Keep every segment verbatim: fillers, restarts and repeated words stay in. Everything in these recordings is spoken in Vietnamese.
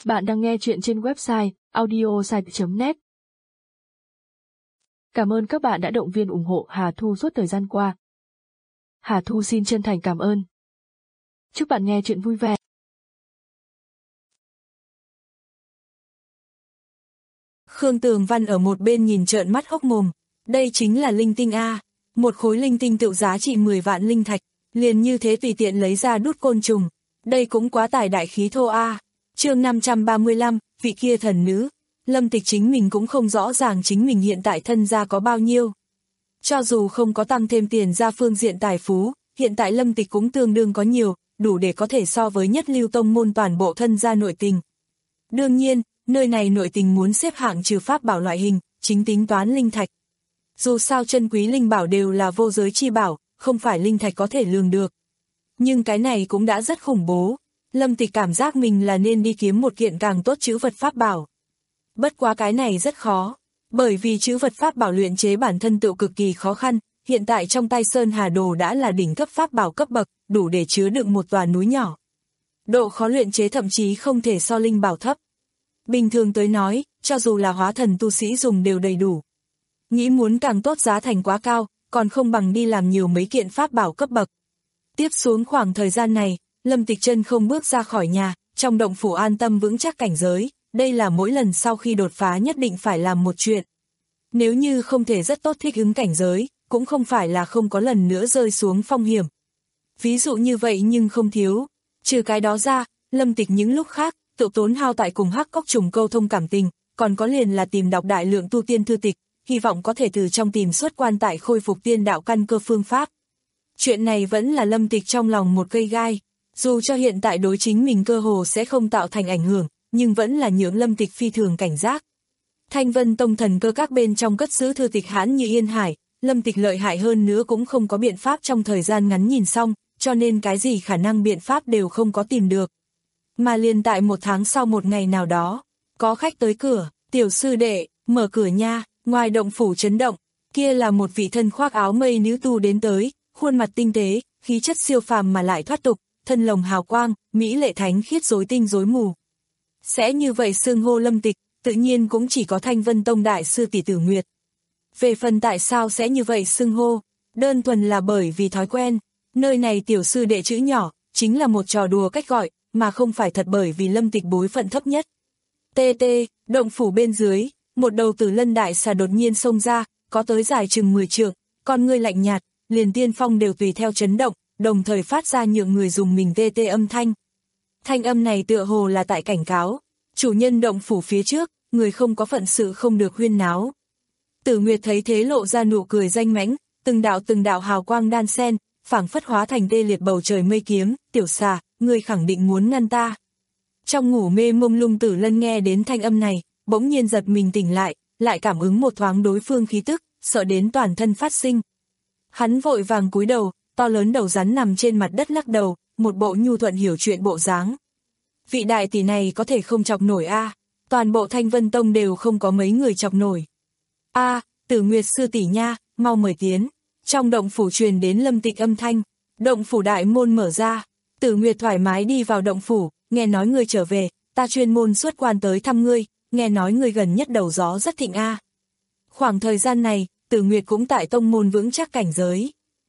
Bạn đang nghe chuyện trên website audiosite chấm net. Cảm ơn các bạn đã động viên ủng hộ Hà Thu suốt thời gian qua. Hà Thu xin chân thành cảm ơn. Chúc bạn nghe chuyện vui vẻ. Khương Tường Văn ở một bên nhìn trợn mắt hốc mồm. Đây chính là linh tinh A. Một khối linh tinh tự giá trị mười vạn linh thạch, liền như thế tùy tiện lấy ra đút côn trùng. Đây cũng quá tài đại khí thô A. Chương năm trăm ba mươi lăm, vị kia thần nữ. Lâm Tịch chính mình cũng không rõ ràng chính mình hiện tại thân gia có bao nhiêu. Cho dù không có tăng thêm tiền ra phương diện tài phú, hiện tại Lâm Tịch cũng tương đương có nhiều, đủ để có thể so với nhất lưu tông môn toàn bộ thân gia nội tình. Đương nhiên, nơi này nội tình muốn xếp hạng trừ pháp bảo loại hình, chính tính toán linh thạch. Dù sao chân quý linh bảo đều là vô giới chi bảo, không phải linh thạch có thể lường được. Nhưng cái này cũng đã rất khủng bố. Lâm Tịch cảm giác mình là nên đi kiếm một kiện càng tốt trữ vật pháp bảo. Bất quá cái này rất khó, bởi vì trữ vật pháp bảo luyện chế bản thân tự cực kỳ khó khăn, hiện tại trong tay Sơn Hà Đồ đã là đỉnh cấp pháp bảo cấp bậc, đủ để chứa đựng một tòa núi nhỏ. Độ khó luyện chế thậm chí không thể so linh bảo thấp. Bình thường tới nói, cho dù là hóa thần tu sĩ dùng đều đầy đủ. Nghĩ muốn càng tốt giá thành quá cao, còn không bằng đi làm nhiều mấy kiện pháp bảo cấp bậc. Tiếp xuống khoảng thời gian này, Lâm Tịch chân không bước ra khỏi nhà, trong động phủ an tâm vững chắc cảnh giới, đây là mỗi lần sau khi đột phá nhất định phải làm một chuyện. Nếu như không thể rất tốt thích ứng cảnh giới, cũng không phải là không có lần nữa rơi xuống phong hiểm. Ví dụ như vậy nhưng không thiếu. Trừ cái đó ra, Lâm Tịch những lúc khác, tự tốn hao tại cùng Hắc Cốc Trùng câu thông cảm tình, còn có liền là tìm đọc đại lượng tu tiên thư tịch, hy vọng có thể từ trong tìm xuất quan tại khôi phục tiên đạo căn cơ phương pháp. Chuyện này vẫn là Lâm Tịch trong lòng một cây gai, dù cho hiện tại đối chính mình cơ hồ sẽ không tạo thành ảnh hưởng, nhưng vẫn là nhượng Lâm Tịch phi thường cảnh giác. Thanh Vân Tông thần cơ các bên trong cất giữ thư tịch hãn như yên hải, Lâm Tịch lợi hại hơn nữa cũng không có biện pháp trong thời gian ngắn nhìn xong, cho nên cái gì khả năng biện pháp đều không có tìm được. Mà liền tại một tháng sau một ngày nào đó, có khách tới cửa, tiểu sư đệ, mở cửa nha, ngoài động phủ chấn động, kia là một vị thân khoác áo mây nữ tu đến tới, khuôn mặt tinh tế, khí chất siêu phàm mà lại thoát tục, thân lồng hào quang, mỹ lệ thánh khiết rối tinh rối mù. Sẽ như vậy xưng hô Lâm Tịch, tự nhiên cũng chỉ có Thanh Vân Tông đại sư tỷ Tử Nguyệt. Về phần tại sao sẽ như vậy xưng hô, đơn thuần là bởi vì thói quen, nơi này tiểu sư đệ chữ nhỏ, chính là một trò đùa cách gọi, mà không phải thật bởi vì Lâm Tịch bối phận thấp nhất. Tê tê, động phủ bên dưới, một đầu tử lân đại xà đột nhiên xông ra, có tới dài chừng mười trượng, con ngươi lạnh nhạt, liền tiên phong đều tùy theo chấn động, đồng thời phát ra nhượng người dùng mình tê tê âm thanh. Thanh âm này tựa hồ là tại cảnh cáo, chủ nhân động phủ phía trước, người không có phận sự không được huyên náo. Tử Nguyệt thấy thế lộ ra nụ cười danh mãnh, từng đạo từng đạo hào quang đan sen, phảng phất hóa thành tê liệt bầu trời mây kiếm, tiểu xà, người khẳng định muốn ngăn ta. Trong ngủ mê mông lung Tử Lân nghe đến thanh âm này, bỗng nhiên giật mình tỉnh lại, lại cảm ứng một thoáng đối phương khí tức, sợ đến toàn thân phát sinh. Hắn vội vàng cúi đầu, to lớn đầu rắn nằm trên mặt đất lắc đầu, một bộ nhu thuận hiểu chuyện bộ dáng. Vị đại tỷ này có thể không chọc nổi a, à, toàn bộ Thanh Vân Tông đều không có mấy người chọc nổi. A, à, Tử Nguyệt sư tỷ nha, mau mời tiến. Trong động phủ truyền đến Lâm Tịch âm thanh, động phủ đại môn mở ra, Tử Nguyệt thoải mái đi vào động phủ, nghe nói ngươi trở về, ta chuyên môn xuất quan tới thăm ngươi, nghe nói ngươi gần nhất đầu gió rất thịnh a. À. Khoảng thời gian này, Tử Nguyệt cũng tại tông môn vững chắc cảnh giới.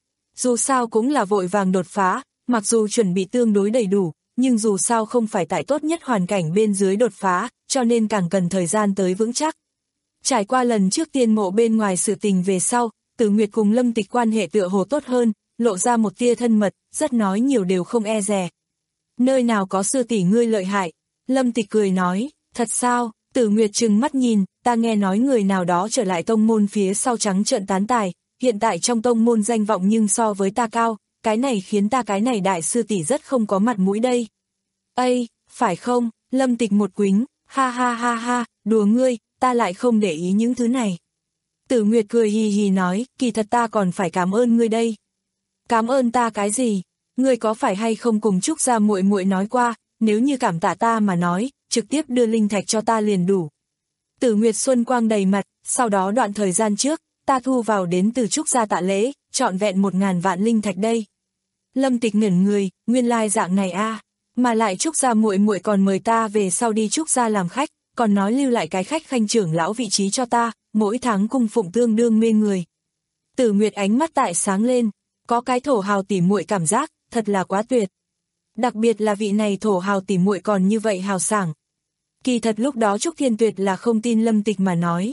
Dù sao cũng là vội vàng đột phá, mặc dù chuẩn bị tương đối đầy đủ, nhưng dù sao không phải tại tốt nhất hoàn cảnh bên dưới đột phá, cho nên càng cần thời gian tới vững chắc. Trải qua lần trước tiên mộ bên ngoài sự tình về sau, Tử Nguyệt cùng Lâm Tịch quan hệ tựa hồ tốt hơn, lộ ra một tia thân mật, rất nói nhiều đều không e dè. Nơi nào có sư tỷ ngươi lợi hại? Lâm Tịch cười nói, thật sao? Tử Nguyệt trừng mắt nhìn, ta nghe nói người nào đó trở lại tông môn phía sau trắng trợn tán tài, hiện tại trong tông môn danh vọng nhưng so với ta cao, cái này khiến ta cái này đại sư tỷ rất không có mặt mũi đây. Ây, phải không? Lâm Tịch một quính, ha ha ha ha, đùa ngươi, ta lại không để ý những thứ này. Tử Nguyệt cười hì hì nói, kỳ thật ta còn phải cảm ơn ngươi đây. Cảm ơn ta cái gì? Ngươi có phải hay không cùng Trúc gia muội muội nói qua, nếu như cảm tạ ta mà nói, trực tiếp đưa linh thạch cho ta liền đủ. Tử Nguyệt xuân quang đầy mặt, sau đó đoạn thời gian trước, ta thu vào đến từ Trúc gia tạ lễ, trọn vẹn một ngàn vạn linh thạch đây. Lâm Tịch ngẩn người, nguyên lai dạng này a. Mà lại Trúc gia muội muội còn mời ta về sau đi Trúc gia làm khách, còn nói lưu lại cái khách khanh trưởng lão vị trí cho ta, mỗi tháng cung phụng tương đương mê người. Tử Nguyệt ánh mắt tại sáng lên, có cái thổ hào tỉ muội cảm giác, thật là quá tuyệt. Đặc biệt là vị này thổ hào tỉ muội còn như vậy hào sảng. Kỳ thật lúc đó Trúc Thiên Tuyệt là không tin Lâm Tịch mà nói.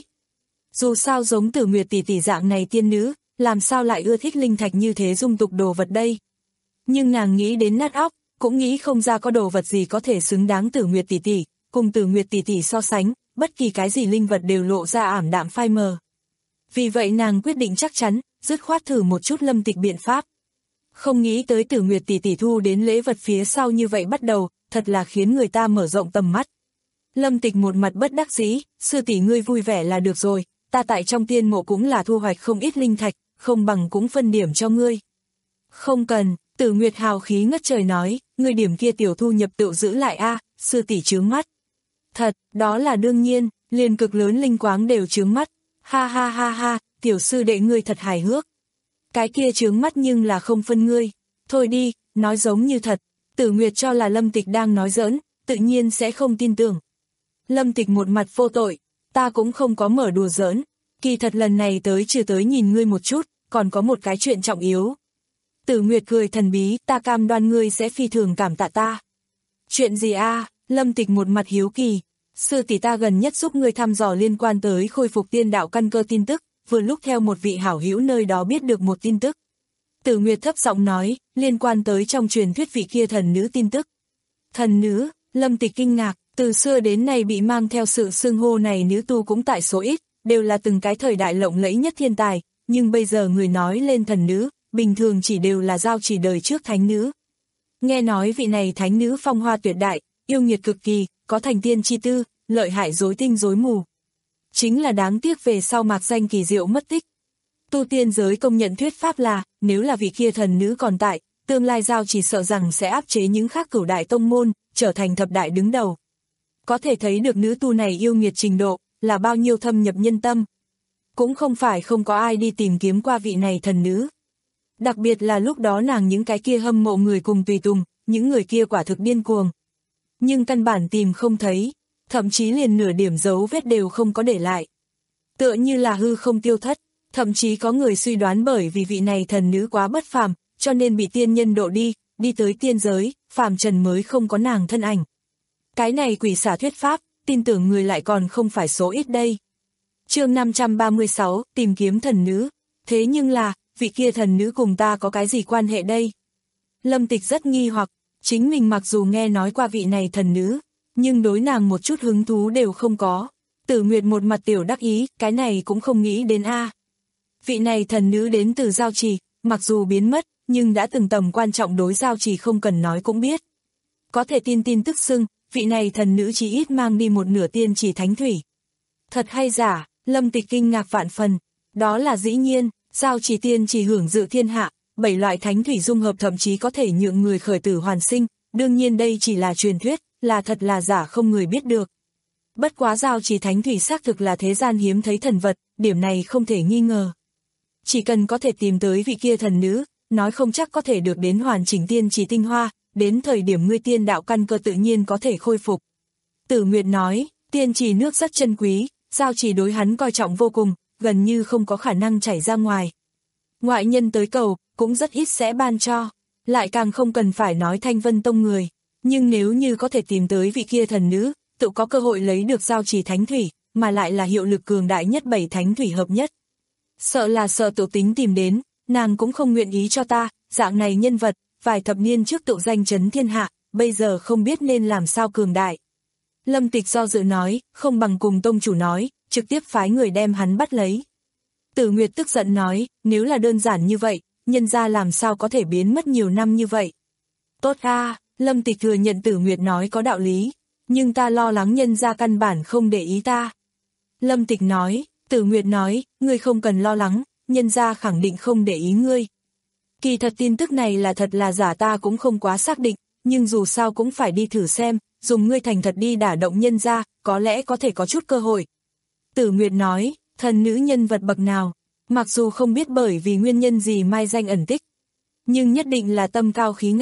Dù sao giống Tử Nguyệt tỷ tỷ dạng này tiên nữ, làm sao lại ưa thích linh thạch như thế dung tục đồ vật đây. Nhưng nàng nghĩ đến nát óc, cũng nghĩ không ra có đồ vật gì có thể xứng đáng Tử Nguyệt tỷ tỷ, cùng Tử Nguyệt tỷ tỷ so sánh, bất kỳ cái gì linh vật đều lộ ra ảm đạm phai mờ. Vì vậy nàng quyết định chắc chắn, dứt khoát thử một chút Lâm Tịch biện pháp. Không nghĩ tới Tử Nguyệt tỷ tỷ thu đến lễ vật phía sau như vậy bắt đầu, thật là khiến người ta mở rộng tầm mắt. Lâm Tịch một mặt bất đắc dĩ, sư tỷ ngươi vui vẻ là được rồi, ta tại trong tiên mộ cũng là thu hoạch không ít linh thạch, không bằng cũng phân điểm cho ngươi. Không cần, Tử Nguyệt hào khí ngất trời nói, ngươi điểm kia tiểu thu nhập tự giữ lại a, sư tỷ chướng mắt. Thật, đó là đương nhiên, liền cực lớn linh quáng đều chướng mắt. Ha ha ha ha, tiểu sư đệ ngươi thật hài hước. Cái kia chướng mắt nhưng là không phân ngươi. Thôi đi, nói giống như thật. Tử Nguyệt cho là Lâm Tịch đang nói giỡn, tự nhiên sẽ không tin tưởng. Lâm Tịch một mặt vô tội, ta cũng không có mở đùa giỡn. Kỳ thật lần này tới trừ tới nhìn ngươi một chút, còn có một cái chuyện trọng yếu. Tử Nguyệt cười thần bí, ta cam đoan ngươi sẽ phi thường cảm tạ ta. Chuyện gì a? Lâm Tịch một mặt hiếu kỳ. Sư tỷ ta gần nhất giúp ngươi thăm dò liên quan tới khôi phục tiên đạo căn cơ tin tức, vừa lúc theo một vị hảo hữu nơi đó biết được một tin tức. Tử Nguyệt thấp giọng nói, liên quan tới trong truyền thuyết vị kia thần nữ tin tức. Thần nữ, Lâm Tịch kinh ngạc, từ xưa đến nay bị mang theo sự xưng hô này nữ tu cũng tại số ít, đều là từng cái thời đại lộng lẫy nhất thiên tài, nhưng bây giờ người nói lên thần nữ, bình thường chỉ đều là giao chỉ đời trước thánh nữ. Nghe nói vị này thánh nữ phong hoa tuyệt đại, yêu nghiệt cực kỳ, có thành tiên chi tư, lợi hại rối tinh rối mù. Chính là đáng tiếc về sau mạc danh kỳ diệu mất tích. Tu tiên giới công nhận thuyết pháp là, nếu là vị kia thần nữ còn tại, tương lai giao chỉ sợ rằng sẽ áp chế những khác cửu đại tông môn, trở thành thập đại đứng đầu. Có thể thấy được nữ tu này yêu nghiệt trình độ, là bao nhiêu thâm nhập nhân tâm. Cũng không phải không có ai đi tìm kiếm qua vị này thần nữ. Đặc biệt là lúc đó nàng những cái kia hâm mộ người cùng tùy tùng, những người kia quả thực điên cuồng. Nhưng căn bản tìm không thấy, thậm chí liền nửa điểm dấu vết đều không có để lại. Tựa như là hư không tiêu thất, thậm chí có người suy đoán bởi vì vị này thần nữ quá bất phàm, cho nên bị tiên nhân độ đi, đi tới tiên giới, phàm trần mới không có nàng thân ảnh. Cái này quỷ xả thuyết pháp, tin tưởng người lại còn không phải số ít đây. Chương năm trăm ba mươi sáu, tìm kiếm thần nữ. Thế nhưng là, vị kia thần nữ cùng ta có cái gì quan hệ đây? Lâm Tịch rất nghi hoặc, chính mình mặc dù nghe nói qua vị này thần nữ, nhưng đối nàng một chút hứng thú đều không có. Tử Nguyệt một mặt tiểu đắc ý, cái này cũng không nghĩ đến a. Vị này thần nữ đến từ giao trì, mặc dù biến mất, nhưng đã từng tầm quan trọng đối giao trì không cần nói cũng biết. Có thể tin tin tức xưng, vị này thần nữ chỉ ít mang đi một nửa tiên chỉ thánh thủy. Thật hay giả, Lâm Tịch kinh ngạc vạn phần, đó là dĩ nhiên, giao trì tiên chỉ hưởng dự thiên hạ, bảy loại thánh thủy dung hợp thậm chí có thể nhượng người khởi tử hoàn sinh, đương nhiên đây chỉ là truyền thuyết, là thật là giả không người biết được. Bất quá giao trì thánh thủy xác thực là thế gian hiếm thấy thần vật, điểm này không thể nghi ngờ. Chỉ cần có thể tìm tới vị kia thần nữ, nói không chắc có thể được đến hoàn chỉnh tiên chỉ tinh hoa, đến thời điểm ngươi tiên đạo căn cơ tự nhiên có thể khôi phục. Tử Nguyệt nói, tiên chỉ nước rất chân quý, giao chỉ đối hắn coi trọng vô cùng, gần như không có khả năng chảy ra ngoài. Ngoại nhân tới cầu, cũng rất ít sẽ ban cho, lại càng không cần phải nói Thanh Vân Tông người. Nhưng nếu như có thể tìm tới vị kia thần nữ, tự có cơ hội lấy được giao trì thánh thủy, mà lại là hiệu lực cường đại nhất bảy thánh thủy hợp nhất. Sợ là sợ tự tính tìm đến, nàng cũng không nguyện ý cho ta, dạng này nhân vật, vài thập niên trước tự danh chấn thiên hạ, bây giờ không biết nên làm sao cường đại. Lâm Tịch do dự nói, không bằng cùng tông chủ nói, trực tiếp phái người đem hắn bắt lấy. Tử Nguyệt tức giận nói, nếu là đơn giản như vậy, nhân ra làm sao có thể biến mất nhiều năm như vậy. Tốt a, Lâm Tịch thừa nhận Tử Nguyệt nói có đạo lý, nhưng ta lo lắng nhân ra căn bản không để ý ta. Lâm Tịch nói, Tử Nguyệt nói, ngươi không cần lo lắng, nhân ra khẳng định không để ý ngươi. Kỳ thật tin tức này là thật là giả ta cũng không quá xác định, nhưng dù sao cũng phải đi thử xem, dùng ngươi thành thật đi đả động nhân ra, có lẽ có thể có chút cơ hội. Tử Nguyệt nói, thần nữ nhân vật bậc nào, mặc dù không biết bởi vì nguyên nhân gì mai danh ẩn tích, nhưng nhất định là tâm cao khí ngạo.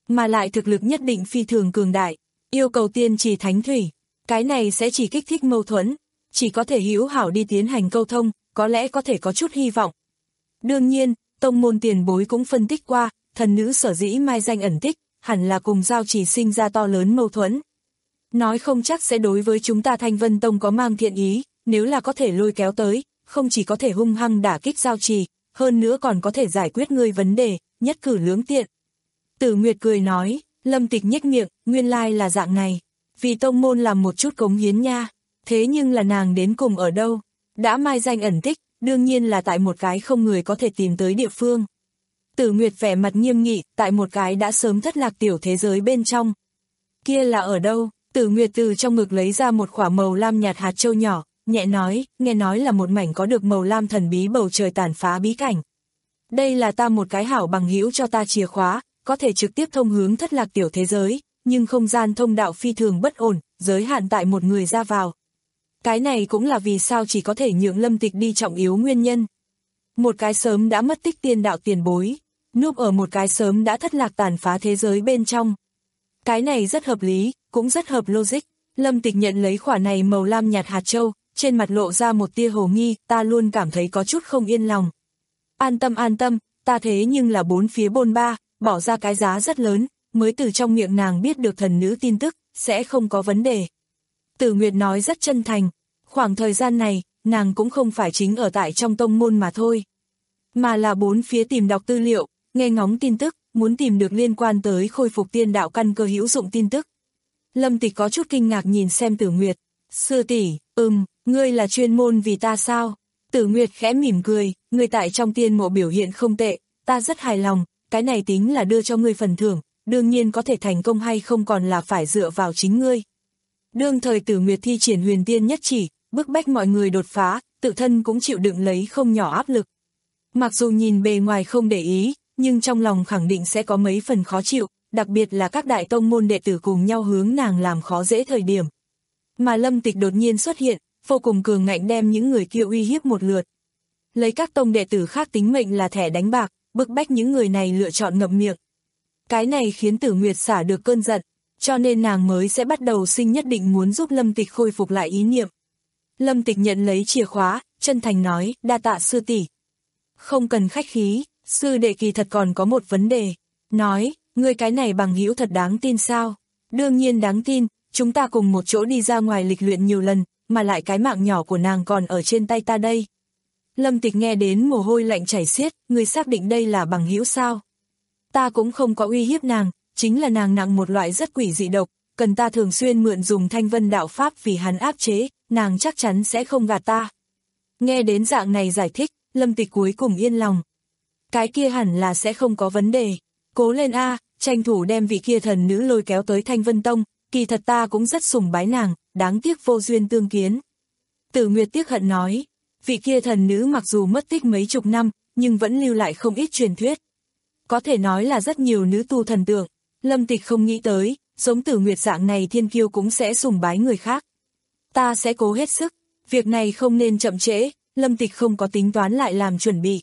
mà lại thực lực nhất định phi thường cường đại, yêu cầu tiên trì thánh thủy. Cái này sẽ chỉ kích thích mâu thuẫn, chỉ có thể hữu hảo đi tiến hành câu thông, có lẽ có thể có chút hy vọng. Đương nhiên, tông môn tiền bối cũng phân tích qua, thần nữ sở dĩ mai danh ẩn tích, hẳn là cùng giao trì sinh ra to lớn mâu thuẫn. Nói không chắc sẽ đối với chúng ta Thanh Vân Tông có mang thiện ý, nếu là có thể lôi kéo tới, không chỉ có thể hung hăng đả kích giao trì, hơn nữa còn có thể giải quyết ngươi vấn đề, nhất cử lưỡng tiện. Tử Nguyệt cười nói, Lâm Tịch nhếch miệng, nguyên lai là dạng này, vì tông môn làm một chút cống hiến nha, thế nhưng là nàng đến cùng ở đâu, đã mai danh ẩn tích, đương nhiên là tại một cái không người có thể tìm tới địa phương. Tử Nguyệt vẻ mặt nghiêm nghị, tại một cái đã sớm thất lạc tiểu thế giới bên trong. Kia là ở đâu? Tử Nguyệt từ trong ngực lấy ra một quả màu lam nhạt hạt châu nhỏ, nhẹ nói, nghe nói là một mảnh có được màu lam thần bí bầu trời tàn phá bí cảnh. Đây là ta một cái hảo bằng hữu cho ta chìa khóa, có thể trực tiếp thông hướng thất lạc tiểu thế giới, nhưng không gian thông đạo phi thường bất ổn, giới hạn tại một người ra vào. Cái này cũng là vì sao chỉ có thể nhượng Lâm Tịch đi trọng yếu nguyên nhân. Một cái sớm đã mất tích tiên đạo tiền bối, núp ở một cái sớm đã thất lạc tàn phá thế giới bên trong. Cái này rất hợp lý, cũng rất hợp logic. Lâm Tịch nhận lấy quả này màu lam nhạt hạt châu, trên mặt lộ ra một tia hồ nghi, ta luôn cảm thấy có chút không yên lòng. An tâm an tâm, ta thế nhưng là bốn phía bôn ba, bỏ ra cái giá rất lớn, mới từ trong miệng nàng biết được thần nữ tin tức, sẽ không có vấn đề. Tử Nguyệt nói rất chân thành, khoảng thời gian này, nàng cũng không phải chính ở tại trong tông môn mà thôi, mà là bốn phía tìm đọc tư liệu, nghe ngóng tin tức, muốn tìm được liên quan tới khôi phục tiên đạo căn cơ hữu dụng tin tức. Lâm Tịch có chút kinh ngạc nhìn xem Tử Nguyệt, sư tỷ, ừm, ngươi là chuyên môn vì ta sao? Tử Nguyệt khẽ mỉm cười, ngươi tại trong tiên mộ biểu hiện không tệ, ta rất hài lòng, cái này tính là đưa cho ngươi phần thưởng, đương nhiên có thể thành công hay không còn là phải dựa vào chính ngươi. Đương thời Tử Nguyệt thi triển huyền tiên nhất chỉ, bức bách mọi người đột phá, tự thân cũng chịu đựng lấy không nhỏ áp lực. Mặc dù nhìn bề ngoài không để ý, nhưng trong lòng khẳng định sẽ có mấy phần khó chịu, đặc biệt là các đại tông môn đệ tử cùng nhau hướng nàng làm khó dễ thời điểm. Mà Lâm Tịch đột nhiên xuất hiện, vô cùng cường ngạnh đem những người kia uy hiếp một lượt. Lấy các tông đệ tử khác tính mệnh là thẻ đánh bạc, bức bách những người này lựa chọn ngậm miệng. Cái này khiến Tử Nguyệt xả được cơn giận, cho nên nàng mới sẽ bắt đầu sinh nhất định muốn giúp Lâm Tịch khôi phục lại ý niệm. Lâm Tịch nhận lấy chìa khóa, chân thành nói, đa tạ sư tỷ. Không cần khách khí, sư đệ kỳ thật còn có một vấn đề. Nói, ngươi cái này bằng hữu thật đáng tin sao? Đương nhiên đáng tin, chúng ta cùng một chỗ đi ra ngoài lịch luyện nhiều lần, mà lại cái mạng nhỏ của nàng còn ở trên tay ta đây. Lâm Tịch nghe đến mồ hôi lạnh chảy xiết, ngươi xác định đây là bằng hữu sao? Ta cũng không có uy hiếp nàng, chính là nàng nặng một loại rất quỷ dị độc, cần ta thường xuyên mượn dùng thanh vân đạo pháp vì hắn áp chế, nàng chắc chắn sẽ không gạt ta. Nghe đến dạng này giải thích, Lâm Tịch cuối cùng yên lòng. Cái kia hẳn là sẽ không có vấn đề. Cố lên a, tranh thủ đem vị kia thần nữ lôi kéo tới Thanh Vân Tông, kỳ thật ta cũng rất sùng bái nàng, đáng tiếc vô duyên tương kiến. Tử Nguyệt tiếc hận nói, vị kia thần nữ mặc dù mất tích mấy chục năm, nhưng vẫn lưu lại không ít truyền thuyết. Có thể nói là rất nhiều nữ tu thần tượng, Lâm Tịch không nghĩ tới, giống Tử Nguyệt dạng này thiên kiêu cũng sẽ sùng bái người khác. Ta sẽ cố hết sức, việc này không nên chậm trễ, Lâm Tịch không có tính toán lại làm chuẩn bị.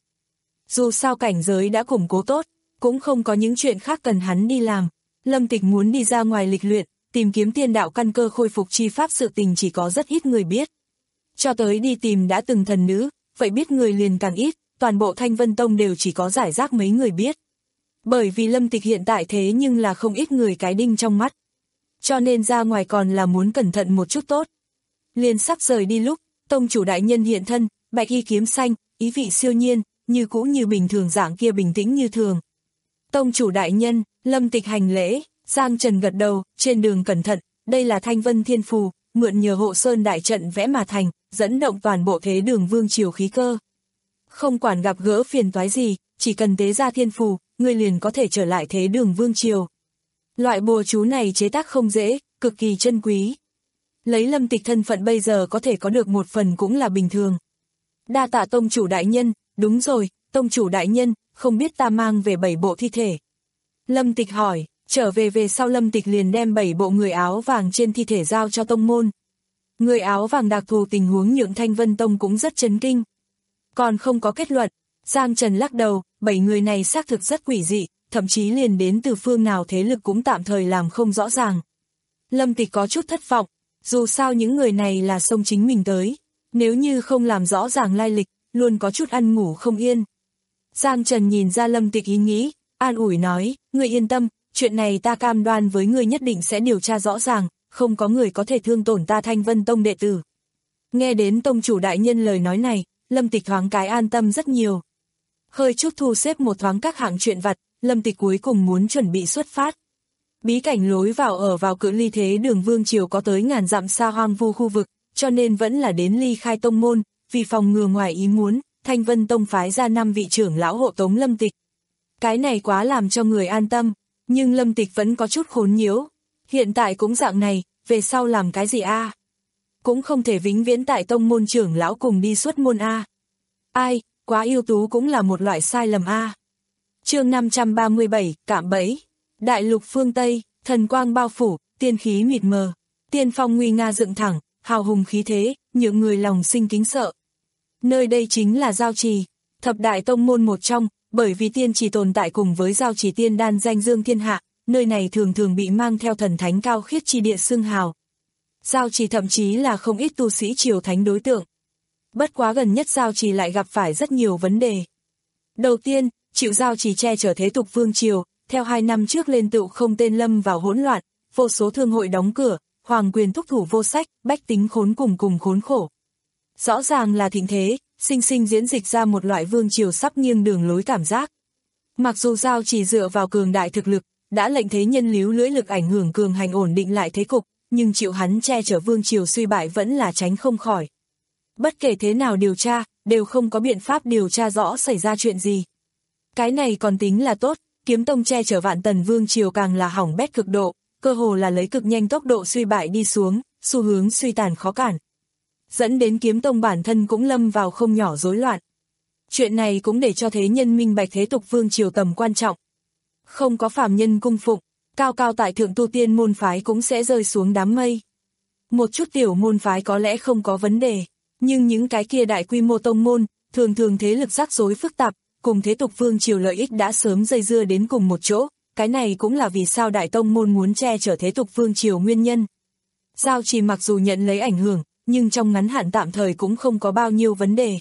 Dù sao cảnh giới đã củng cố tốt, cũng không có những chuyện khác cần hắn đi làm. Lâm Tịch muốn đi ra ngoài lịch luyện, tìm kiếm tiên đạo căn cơ khôi phục chi pháp, sự tình chỉ có rất ít người biết. Cho tới đi tìm đã từng thần nữ, vậy biết người liền càng ít, toàn bộ Thanh Vân Tông đều chỉ có giải rác mấy người biết. Bởi vì Lâm Tịch hiện tại thế nhưng là không ít người cái đinh trong mắt. Cho nên ra ngoài còn là muốn cẩn thận một chút tốt. Liền sắp rời đi lúc, tông chủ đại nhân hiện thân, bạch y kiếm xanh, ý vị siêu nhiên, như cũ như bình thường dạng kia bình tĩnh như thường. Tông chủ đại nhân, Lâm Tịch hành lễ, Giang Trần gật đầu, trên đường cẩn thận, đây là Thanh Vân Thiên Phù, mượn nhờ hộ sơn đại trận vẽ mà thành, dẫn động toàn bộ thế đường vương triều khí cơ. Không quản gặp gỡ phiền toái gì, chỉ cần tế ra thiên phù, người liền có thể trở lại thế đường vương triều. Loại bùa chú này chế tác không dễ, cực kỳ chân quý. Lấy Lâm Tịch thân phận bây giờ có thể có được một phần cũng là bình thường. Đa tạ tông chủ đại nhân, đúng rồi, tông chủ đại nhân, không biết ta mang về bảy bộ thi thể. Lâm Tịch hỏi, trở về về sau Lâm Tịch liền đem bảy bộ người áo vàng trên thi thể giao cho tông môn. Người áo vàng đặc thù tình huống nhượng Thanh Vân Tông cũng rất chấn kinh. Còn không có kết luận, Giang Trần lắc đầu, bảy người này xác thực rất quỷ dị, thậm chí liền đến từ phương nào thế lực cũng tạm thời làm không rõ ràng. Lâm Tịch có chút thất vọng, dù sao những người này là xông chính mình tới, nếu như không làm rõ ràng lai lịch, luôn có chút ăn ngủ không yên. Giang Trần nhìn ra Lâm Tịch ý nghĩ, an ủi nói, ngươi yên tâm, chuyện này ta cam đoan với ngươi nhất định sẽ điều tra rõ ràng, không có người có thể thương tổn ta Thanh Vân Tông đệ tử. Nghe đến tông chủ đại nhân lời nói này, Lâm Tịch thoáng cái an tâm rất nhiều. Hơi chút thu xếp một thoáng các hạng chuyện vặt, Lâm Tịch cuối cùng muốn chuẩn bị xuất phát. Bí cảnh lối vào ở vào cự ly thế đường vương triều có tới ngàn dặm xa hoang vu khu vực, cho nên vẫn là đến ly khai tông môn, vì phòng ngừa ngoài ý muốn, Thanh Vân Tông phái ra năm vị trưởng lão hộ tống Lâm Tịch. Cái này quá làm cho người an tâm, nhưng Lâm Tịch vẫn có chút khốn nhiễu. Hiện tại cũng dạng này, về sau làm cái gì a? Cũng không thể vĩnh viễn tại tông môn trưởng lão cùng đi xuất môn a. Ai, quá ưu tú cũng là một loại sai lầm a. Chương năm trăm ba mươi bảy, cạm bẫy. Đại lục phương Tây, thần quang bao phủ, tiên khí mịt mờ, tiên phong nguy nga dựng thẳng, hào hùng khí thế, nhượng người lòng sinh kính sợ. Nơi đây chính là Giao Trì, thập đại tông môn một trong, bởi vì tiên trì tồn tại cùng với Giao Trì tiên đan danh dương thiên hạ, nơi này thường thường bị mang theo thần thánh cao khiết chi địa xưng hào. Giao Trì thậm chí là không ít tu sĩ triều thánh đối tượng. Bất quá gần nhất Giao Trì lại gặp phải rất nhiều vấn đề. Đầu tiên, chịu Giao Trì che chở thế tục vương triều, theo hai năm trước lên tựu không tên lâm vào hỗn loạn, vô số thương hội đóng cửa, hoàng quyền thúc thủ vô sách, bách tính khốn cùng cùng khốn khổ. Rõ ràng là thịnh thế, sinh sinh diễn dịch ra một loại vương triều sắp nghiêng đường lối cảm giác. Mặc dù Giao Trì dựa vào cường đại thực lực, đã lệnh thế nhân líu lưỡi lực ảnh hưởng cường hành ổn định lại thế cục, nhưng chịu hắn che chở vương triều suy bại vẫn là tránh không khỏi. Bất kể thế nào điều tra, đều không có biện pháp điều tra rõ xảy ra chuyện gì. Cái này còn tính là tốt, Kiếm Tông che chở Vạn Tần vương triều càng là hỏng bét cực độ, cơ hồ là lấy cực nhanh tốc độ suy bại đi xuống, xu hướng suy tàn khó cản. Dẫn đến Kiếm Tông bản thân cũng lâm vào không nhỏ rối loạn. Chuyện này cũng để cho thế nhân minh bạch thế tục vương triều tầm quan trọng. Không có phàm nhân cung phụng, cao cao tại thượng tu tiên môn phái cũng sẽ rơi xuống đám mây. Một chút tiểu môn phái có lẽ không có vấn đề, nhưng những cái kia đại quy mô tông môn, thường thường thế lực rắc rối phức tạp, cùng thế tục vương triều lợi ích đã sớm dây dưa đến cùng một chỗ, cái này cũng là vì sao đại tông môn muốn che chở thế tục vương triều nguyên nhân. Giao Trì mặc dù nhận lấy ảnh hưởng, nhưng trong ngắn hạn tạm thời cũng không có bao nhiêu vấn đề.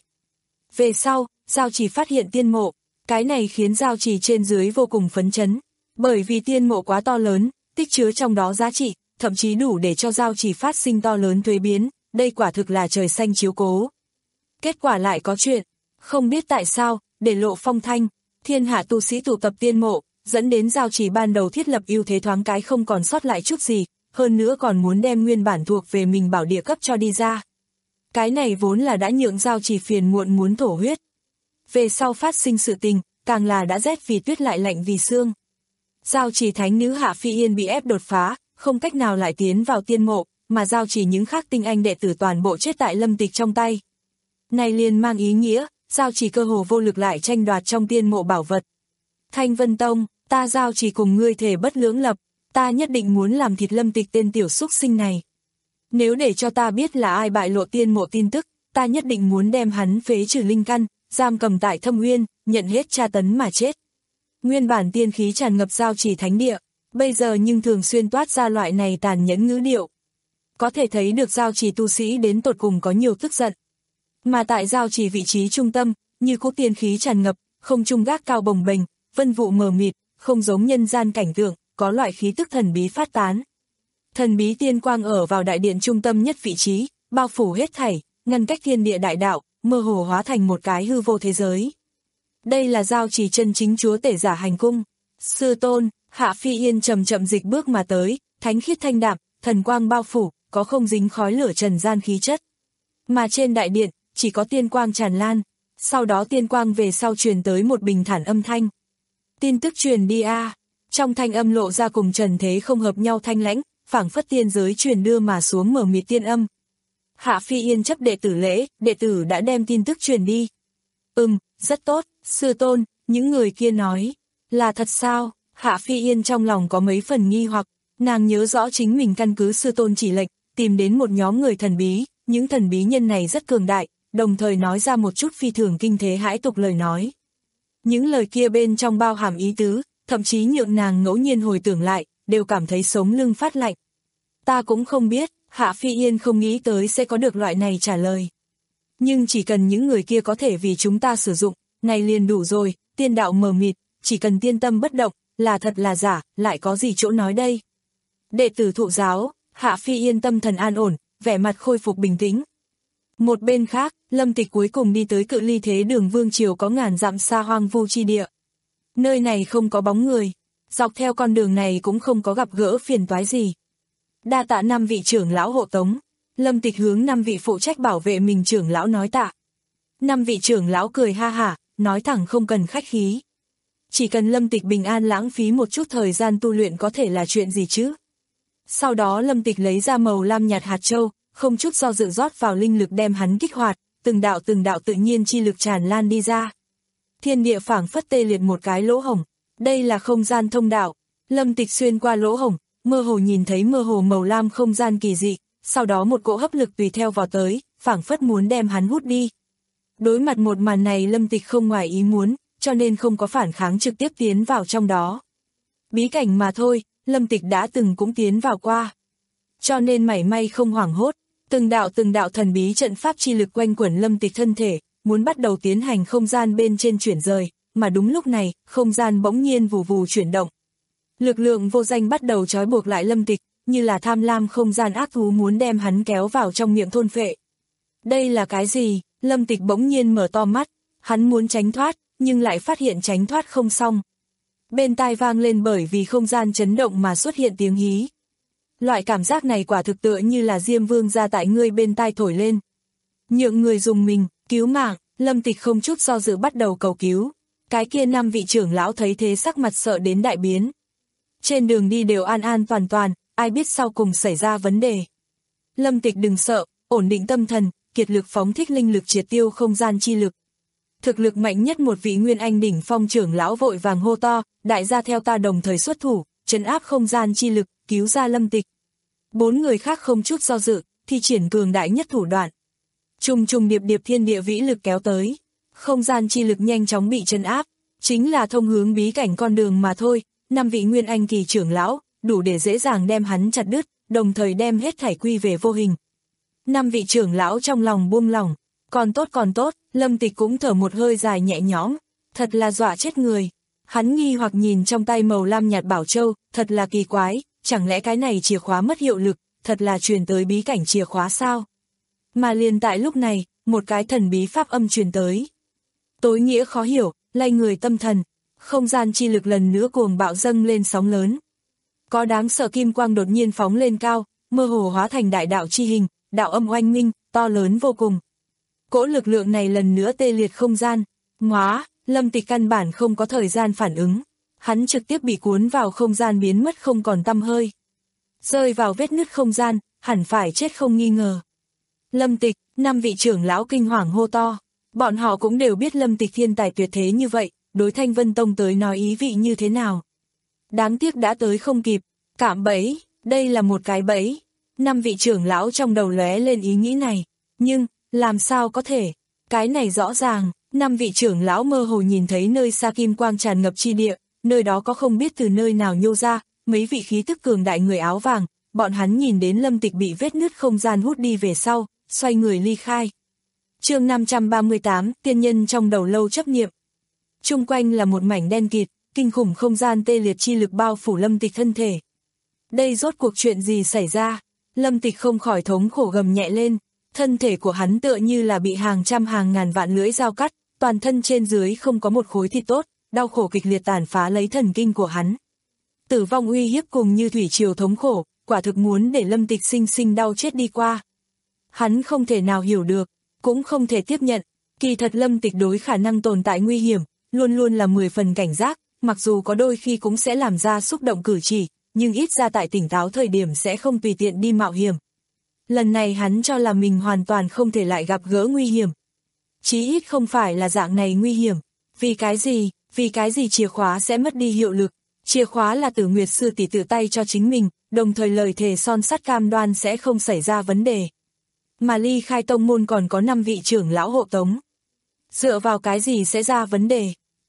Về sau, Giao Trì phát hiện tiên mộ, cái này khiến Giao Trì trên dưới vô cùng phấn chấn, bởi vì tiên mộ quá to lớn, tích chứa trong đó giá trị, thậm chí đủ để cho Giao Trì phát sinh to lớn thuế biến, đây quả thực là trời xanh chiếu cố. Kết quả lại có chuyện, không biết tại sao, để lộ phong thanh, thiên hạ tu sĩ tụ tập tiên mộ, dẫn đến Giao Trì ban đầu thiết lập ưu thế thoáng cái không còn sót lại chút gì, hơn nữa còn muốn đem nguyên bản thuộc về mình bảo địa cấp cho đi ra. Cái này vốn là đã nhượng Giao Trì phiền muộn muốn thổ huyết. Về sau phát sinh sự tình, càng là đã rét vì tuyết lại lạnh vì xương. Giao Trì thánh nữ Hạ Phi Yên bị ép đột phá, không cách nào lại tiến vào tiên mộ, mà Giao Trì những khác tinh anh đệ tử toàn bộ chết tại Lâm Tịch trong tay. Này liền mang ý nghĩa, Giao Trì cơ hồ vô lực lại tranh đoạt trong tiên mộ bảo vật. Thanh Vân Tông, ta Giao Trì cùng ngươi thể bất lưỡng lập, ta nhất định muốn làm thịt Lâm Tịch tên tiểu xúc sinh này. Nếu để cho ta biết là ai bại lộ tiên mộ tin tức, ta nhất định muốn đem hắn phế trừ linh căn, giam cầm tại Thâm Uyên, nhận hết tra tấn mà chết. Nguyên bản tiên khí tràn ngập Giao Trì thánh địa, bây giờ nhưng thường xuyên toát ra loại này tàn nhẫn ngữ điệu. Có thể thấy được Giao Trì tu sĩ đến tột cùng có nhiều tức giận. Mà tại Giao Trì vị trí trung tâm, như cỗ tiên khí tràn ngập, không trung gác cao bồng bềnh, vân vụ mờ mịt, không giống nhân gian cảnh tượng, có loại khí tức thần bí phát tán. Thần bí tiên quang ở vào đại điện trung tâm nhất vị trí, bao phủ hết thảy, ngăn cách thiên địa đại đạo, mơ hồ hóa thành một cái hư vô thế giới. Đây là Giao Trì chân chính chúa tể giả hành cung. Sư tôn, Hạ Phi Yên chậm chậm dịch bước mà tới, thánh khiết thanh đạm, thần quang bao phủ, có không dính khói lửa trần gian khí chất. Mà trên đại điện, chỉ có tiên quang tràn lan, sau đó tiên quang về sau truyền tới một bình thản âm thanh. Tin tức truyền đi a. À. Trong thanh âm lộ ra cùng trần thế không hợp nhau thanh lãnh, phảng phất tiên giới truyền đưa mà xuống mở mịt tiên âm. Hạ Phi Yên chấp đệ tử lễ, đệ tử đã đem tin tức truyền đi. Ừm, rất tốt, sư tôn, những người kia nói, là thật sao? Hạ Phi Yên trong lòng có mấy phần nghi hoặc, nàng nhớ rõ chính mình căn cứ sư tôn chỉ lệnh, tìm đến một nhóm người thần bí, những thần bí nhân này rất cường đại, đồng thời nói ra một chút phi thường kinh thế hãi tục lời nói. Những lời kia bên trong bao hàm ý tứ, thậm chí nhượng nàng ngẫu nhiên hồi tưởng lại, đều cảm thấy sống lưng phát lạnh. Ta cũng không biết, Hạ Phi Yên không nghĩ tới sẽ có được loại này trả lời. Nhưng chỉ cần những người kia có thể vì chúng ta sử dụng, này liền đủ rồi, tiên đạo mờ mịt, chỉ cần tiên tâm bất động, là thật là giả, lại có gì chỗ nói đây. Đệ tử thụ giáo, Hạ Phi Yên tâm thần an ổn, vẻ mặt khôi phục bình tĩnh. Một bên khác, Lâm Tịch cuối cùng đi tới cự ly thế đường vương triều có ngàn dặm xa hoang vu chi địa. Nơi này không có bóng người, dọc theo con đường này cũng không có gặp gỡ phiền toái gì. Đa tạ năm vị trưởng lão hộ tống, Lâm Tịch hướng năm vị phụ trách bảo vệ mình trưởng lão nói tạ. Năm vị trưởng lão cười ha hả, nói thẳng không cần khách khí. Chỉ cần Lâm Tịch bình an lãng phí một chút thời gian tu luyện có thể là chuyện gì chứ. Sau đó Lâm Tịch lấy ra màu lam nhạt hạt châu, không chút do dự rót vào linh lực đem hắn kích hoạt, từng đạo từng đạo tự nhiên chi lực tràn lan đi ra. Thiên địa phảng phất tê liệt một cái lỗ hổng, đây là không gian thông đạo. Lâm Tịch xuyên qua lỗ hổng, mơ hồ nhìn thấy mơ hồ màu lam không gian kỳ dị, sau đó một cỗ hấp lực tùy theo vào tới, phảng phất muốn đem hắn hút đi. Đối mặt một màn này Lâm Tịch không ngoài ý muốn, cho nên không có phản kháng trực tiếp tiến vào trong đó. Bí cảnh mà thôi, Lâm Tịch đã từng cũng tiến vào qua. Cho nên mảy may không hoảng hốt, từng đạo từng đạo thần bí trận pháp chi lực quanh quẩn Lâm Tịch thân thể, muốn bắt đầu tiến hành không gian bên trên chuyển rời, mà đúng lúc này, không gian bỗng nhiên vù vù chuyển động. Lực lượng vô danh bắt đầu trói buộc lại Lâm Tịch, như là tham lam không gian ác thú muốn đem hắn kéo vào trong miệng thôn phệ. Đây là cái gì? Lâm Tịch bỗng nhiên mở to mắt, hắn muốn tránh thoát, nhưng lại phát hiện tránh thoát không xong. Bên tai vang lên bởi vì không gian chấn động mà xuất hiện tiếng hí. Loại cảm giác này quả thực tựa như là Diêm Vương ra tại ngươi bên tai thổi lên. Nhượng người dùng mình, cứu mạng, Lâm Tịch không chút do dự bắt đầu cầu cứu. Cái kia năm vị trưởng lão thấy thế sắc mặt sợ đến đại biến. Trên đường đi đều an an toàn toàn, ai biết sau cùng xảy ra vấn đề. Lâm Tịch đừng sợ, ổn định tâm thần, kiệt lực phóng thích linh lực triệt tiêu không gian chi lực. Thực lực mạnh nhất một vị Nguyên Anh đỉnh phong trưởng lão vội vàng hô to, đại gia theo ta đồng thời xuất thủ, trấn áp không gian chi lực, cứu ra Lâm Tịch. Bốn người khác không chút do dự, thi triển cường đại nhất thủ đoạn. Trùng trùng điệp điệp thiên địa vĩ lực kéo tới, không gian chi lực nhanh chóng bị trấn áp, chính là thông hướng bí cảnh con đường mà thôi. Năm vị Nguyên Anh kỳ trưởng lão, đủ để dễ dàng đem hắn chặt đứt, đồng thời đem hết thảy quy về vô hình. Năm vị trưởng lão trong lòng buông lỏng, còn tốt còn tốt, Lâm Tịch cũng thở một hơi dài nhẹ nhõm, thật là dọa chết người. Hắn nghi hoặc nhìn trong tay màu lam nhạt bảo châu, thật là kỳ quái, chẳng lẽ cái này chìa khóa mất hiệu lực, thật là truyền tới bí cảnh chìa khóa sao? Mà liền tại lúc này, một cái thần bí pháp âm truyền tới. Tối nghĩa khó hiểu, lay người tâm thần. Không gian chi lực lần nữa cuồng bạo dâng lên sóng lớn. Có đáng sợ kim quang đột nhiên phóng lên cao, mơ hồ hóa thành đại đạo chi hình, đạo âm oanh minh, to lớn vô cùng. Cỗ lực lượng này lần nữa tê liệt không gian. Móa, Lâm Tịch căn bản không có thời gian phản ứng. Hắn trực tiếp bị cuốn vào không gian biến mất không còn tăm hơi. Rơi vào vết nứt không gian, hẳn phải chết không nghi ngờ. Lâm Tịch, năm vị trưởng lão kinh hoàng hô to. Bọn họ cũng đều biết Lâm Tịch thiên tài tuyệt thế như vậy. Đối Thanh Vân Tông tới nói ý vị như thế nào. Đáng tiếc đã tới không kịp, cạm bẫy, đây là một cái bẫy. Năm vị trưởng lão trong đầu lóe lên ý nghĩ này, nhưng, làm sao có thể, cái này rõ ràng, năm vị trưởng lão mơ hồ nhìn thấy nơi xa kim quang tràn ngập chi địa, nơi đó có không biết từ nơi nào nhô ra, mấy vị khí tức cường đại người áo vàng, bọn hắn nhìn đến Lâm Tịch bị vết nứt không gian hút đi về sau, xoay người ly khai. Chương năm trăm ba mươi tám, tiên nhân trong đầu lâu chấp niệm. Chung quanh là một mảnh đen kịt, kinh khủng không gian tê liệt chi lực bao phủ Lâm Tịch thân thể. Đây rốt cuộc chuyện gì xảy ra? Lâm Tịch không khỏi thống khổ gầm nhẹ lên, thân thể của hắn tựa như là bị hàng trăm hàng ngàn vạn lưỡi dao cắt, toàn thân trên dưới không có một khối thịt tốt, đau khổ kịch liệt tàn phá lấy thần kinh của hắn. Tử vong uy hiếp cùng như thủy triều thống khổ, quả thực muốn để Lâm Tịch sinh sinh đau chết đi qua. Hắn không thể nào hiểu được, cũng không thể tiếp nhận, kỳ thật Lâm Tịch đối khả năng tồn tại nguy hiểm, luôn luôn là mười phần cảnh giác, mặc dù có đôi khi cũng sẽ làm ra xúc động cử chỉ, nhưng ít ra tại tỉnh táo thời điểm sẽ không tùy tiện đi mạo hiểm. Lần này hắn cho là mình hoàn toàn không thể lại gặp gỡ nguy hiểm. Chí ít không phải là dạng này nguy hiểm. Vì cái gì? Vì cái gì chìa khóa sẽ mất đi hiệu lực? Chìa khóa là Tử Nguyệt sư tỷ tự tay cho chính mình, đồng thời lời thề son sắt cam đoan sẽ không xảy ra vấn đề. Mà ly khai tông môn còn có năm vị trưởng lão hộ tống. Dựa vào cái gì sẽ ra vấn đề?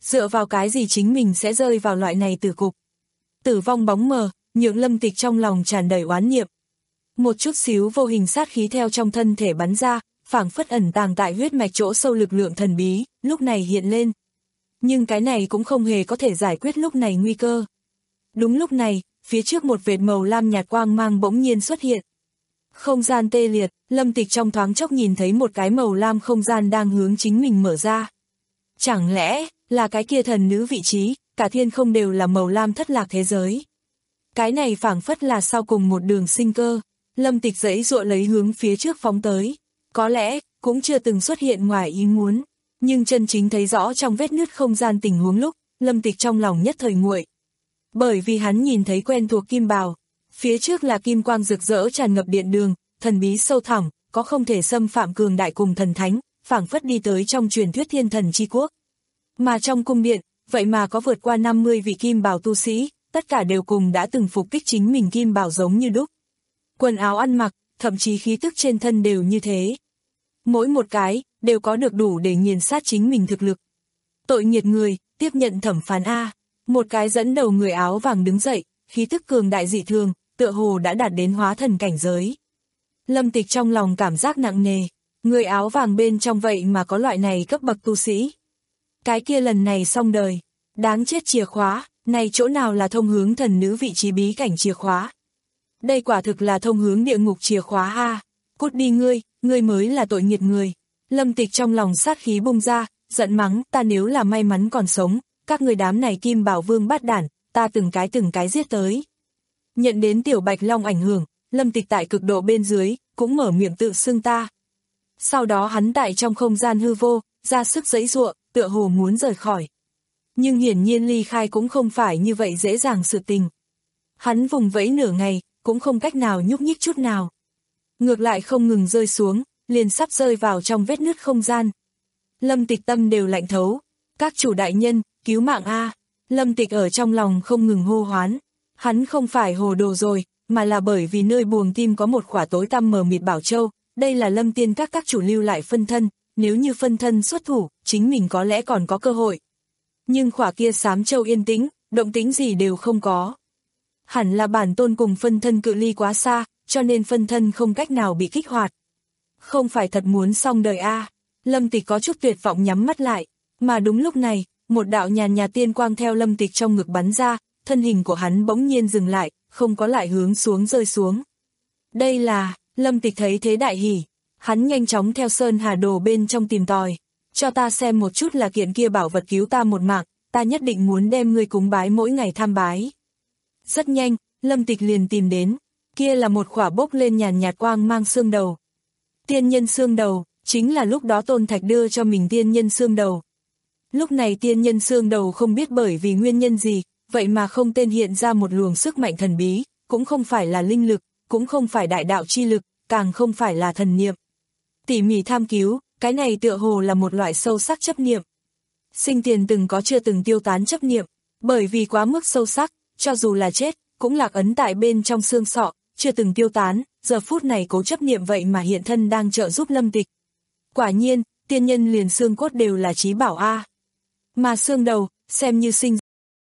dựa vào cái gì chính mình sẽ rơi vào loại này tử cục. Tử vong bóng mờ, nhượng Lâm Tịch trong lòng tràn đầy oán niệm. Một chút xíu vô hình sát khí theo trong thân thể bắn ra, phảng phất ẩn tàng tại huyết mạch chỗ sâu lực lượng thần bí, lúc này hiện lên. Nhưng cái này cũng không hề có thể giải quyết lúc này nguy cơ. Đúng lúc này, phía trước một vệt màu lam nhạt quang mang bỗng nhiên xuất hiện. Không gian tê liệt, Lâm Tịch trong thoáng chốc nhìn thấy một cái màu lam không gian đang hướng chính mình mở ra. Chẳng lẽ, là cái kia thần nữ vị trí, cả thiên không đều là màu lam thất lạc thế giới. Cái này phảng phất là sau cùng một đường sinh cơ, Lâm Tịch giãy giụa lấy hướng phía trước phóng tới. Có lẽ, cũng chưa từng xuất hiện ngoài ý muốn, nhưng chân chính thấy rõ trong vết nứt không gian tình huống lúc, Lâm Tịch trong lòng nhất thời nguội. Bởi vì hắn nhìn thấy quen thuộc kim bào, phía trước là kim quang rực rỡ tràn ngập điện đường, thần bí sâu thẳm, có không thể xâm phạm cường đại cùng thần thánh, phảng phất đi tới trong truyền thuyết thiên thần chi quốc. Mà trong cung điện, vậy mà có vượt qua năm mươi vị kim bào tu sĩ, tất cả đều cùng đã từng phục kích chính mình kim bào giống như đúc. Quần áo ăn mặc, thậm chí khí tức trên thân đều như thế. Mỗi một cái, đều có được đủ để nghiền sát chính mình thực lực. Tội nghiệt người, tiếp nhận thẩm phán A. Một cái dẫn đầu người áo vàng đứng dậy, khí tức cường đại dị thường, tựa hồ đã đạt đến hóa thần cảnh giới. Lâm Tịch trong lòng cảm giác nặng nề, người áo vàng bên trong vậy mà có loại này cấp bậc tu sĩ. Cái kia lần này xong đời, đáng chết chìa khóa, này chỗ nào là thông hướng thần nữ vị trí bí cảnh chìa khóa. Đây quả thực là thông hướng địa ngục chìa khóa a. Cút đi ngươi, ngươi mới là tội nghiệt người. Lâm Tịch trong lòng sát khí bung ra, giận mắng, ta nếu là may mắn còn sống, các người đám này kim bảo vương bát đản, ta từng cái từng cái giết tới. Nhận đến tiểu bạch long ảnh hưởng, Lâm Tịch tại cực độ bên dưới, cũng mở miệng tự xưng ta. Sau đó hắn tại trong không gian hư vô, ra sức giãy giụa, tựa hồ muốn rời khỏi. Nhưng hiển nhiên ly khai cũng không phải như vậy dễ dàng sự tình. Hắn vùng vẫy nửa ngày, cũng không cách nào nhúc nhích chút nào. Ngược lại không ngừng rơi xuống, liền sắp rơi vào trong vết nứt không gian. Lâm Tịch tâm đều lạnh thấu. Các chủ đại nhân, cứu mạng a. Lâm Tịch ở trong lòng không ngừng hô hoán. Hắn không phải hồ đồ rồi, mà là bởi vì nơi buồng tim có một khỏa tối tăm mờ mịt bảo châu. Đây là Lâm Tiên các các chủ lưu lại phân thân. Nếu như phân thân xuất thủ, chính mình có lẽ còn có cơ hội. Nhưng khỏa kia xám châu yên tĩnh, động tĩnh gì đều không có. Hẳn là bản tôn cùng phân thân cự ly quá xa, cho nên phân thân không cách nào bị kích hoạt. Không phải thật muốn xong đời a. Lâm Tịch có chút tuyệt vọng nhắm mắt lại, mà đúng lúc này, một đạo nhàn nhạt tiên quang theo Lâm Tịch trong ngực bắn ra, thân hình của hắn bỗng nhiên dừng lại, không có lại hướng xuống rơi xuống. Đây là, Lâm Tịch thấy thế đại hỉ, hắn nhanh chóng theo Sơn Hà Đồ bên trong tìm tòi, cho ta xem một chút là kiện kia bảo vật cứu ta một mạng, ta nhất định muốn đem ngươi cúng bái mỗi ngày tham bái. Rất nhanh, Lâm Tịch liền tìm đến, kia là một khỏa bốc lên nhàn nhạt quang mang xương đầu. Tiên nhân xương đầu, chính là lúc đó Tôn Thạch đưa cho mình tiên nhân xương đầu. Lúc này tiên nhân xương đầu không biết bởi vì nguyên nhân gì, vậy mà không tên hiện ra một luồng sức mạnh thần bí, cũng không phải là linh lực, cũng không phải đại đạo chi lực, càng không phải là thần niệm. Tỉ mỉ tham cứu, cái này tựa hồ là một loại sâu sắc chấp niệm. Sinh tiền từng có chưa từng tiêu tán chấp niệm, bởi vì quá mức sâu sắc, cho dù là chết, cũng lạc ấn tại bên trong xương sọ, chưa từng tiêu tán, giờ phút này cố chấp niệm vậy mà hiện thân đang trợ giúp Lâm Tịch. Quả nhiên, tiên nhân liền xương cốt đều là chí bảo a. Mà xương đầu, xem như sinh.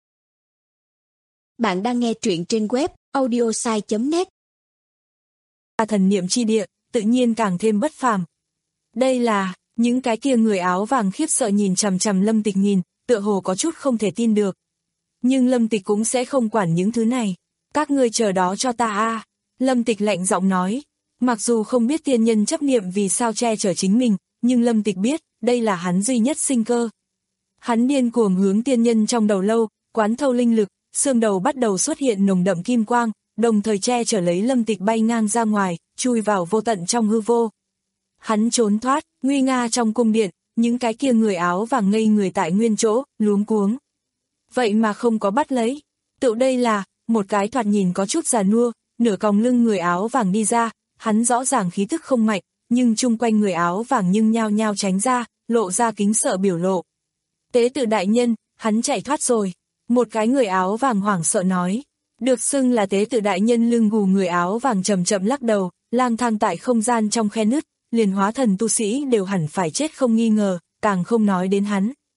Bạn đang nghe truyện trên web audiosai chấm net. Thần niệm chi địa, tự nhiên càng thêm bất phàm. Đây là, những cái kia người áo vàng khiếp sợ nhìn chằm chằm Lâm Tịch nhìn, tựa hồ có chút không thể tin được. Nhưng Lâm Tịch cũng sẽ không quản những thứ này. Các ngươi chờ đó cho ta a. Lâm Tịch lạnh giọng nói. Mặc dù không biết tiên nhân chấp niệm vì sao che chở chính mình, nhưng Lâm Tịch biết, đây là hắn duy nhất sinh cơ. Hắn điên cuồng hướng tiên nhân trong đầu lâu, quán thâu linh lực, xương đầu bắt đầu xuất hiện nồng đậm kim quang, đồng thời che chở lấy Lâm Tịch bay ngang ra ngoài, chui vào vô tận trong hư vô. Hắn trốn thoát, nguy nga trong cung điện, những cái kia người áo vàng ngây người tại nguyên chỗ, luống cuống. Vậy mà không có bắt lấy. Tự đây là, một cái thoạt nhìn có chút già nua, nửa còng lưng người áo vàng đi ra, hắn rõ ràng khí tức không mạnh, nhưng chung quanh người áo vàng nhưng nhao nhao tránh ra, lộ ra kính sợ biểu lộ. Tế tự đại nhân, hắn chạy thoát rồi. Một cái người áo vàng hoảng sợ nói. Được xưng là tế tự đại nhân lưng gù người áo vàng chậm chậm lắc đầu, lang thang tại không gian trong khe nứt, liền hóa thần tu sĩ đều hẳn phải chết không nghi ngờ, càng không nói đến hắn.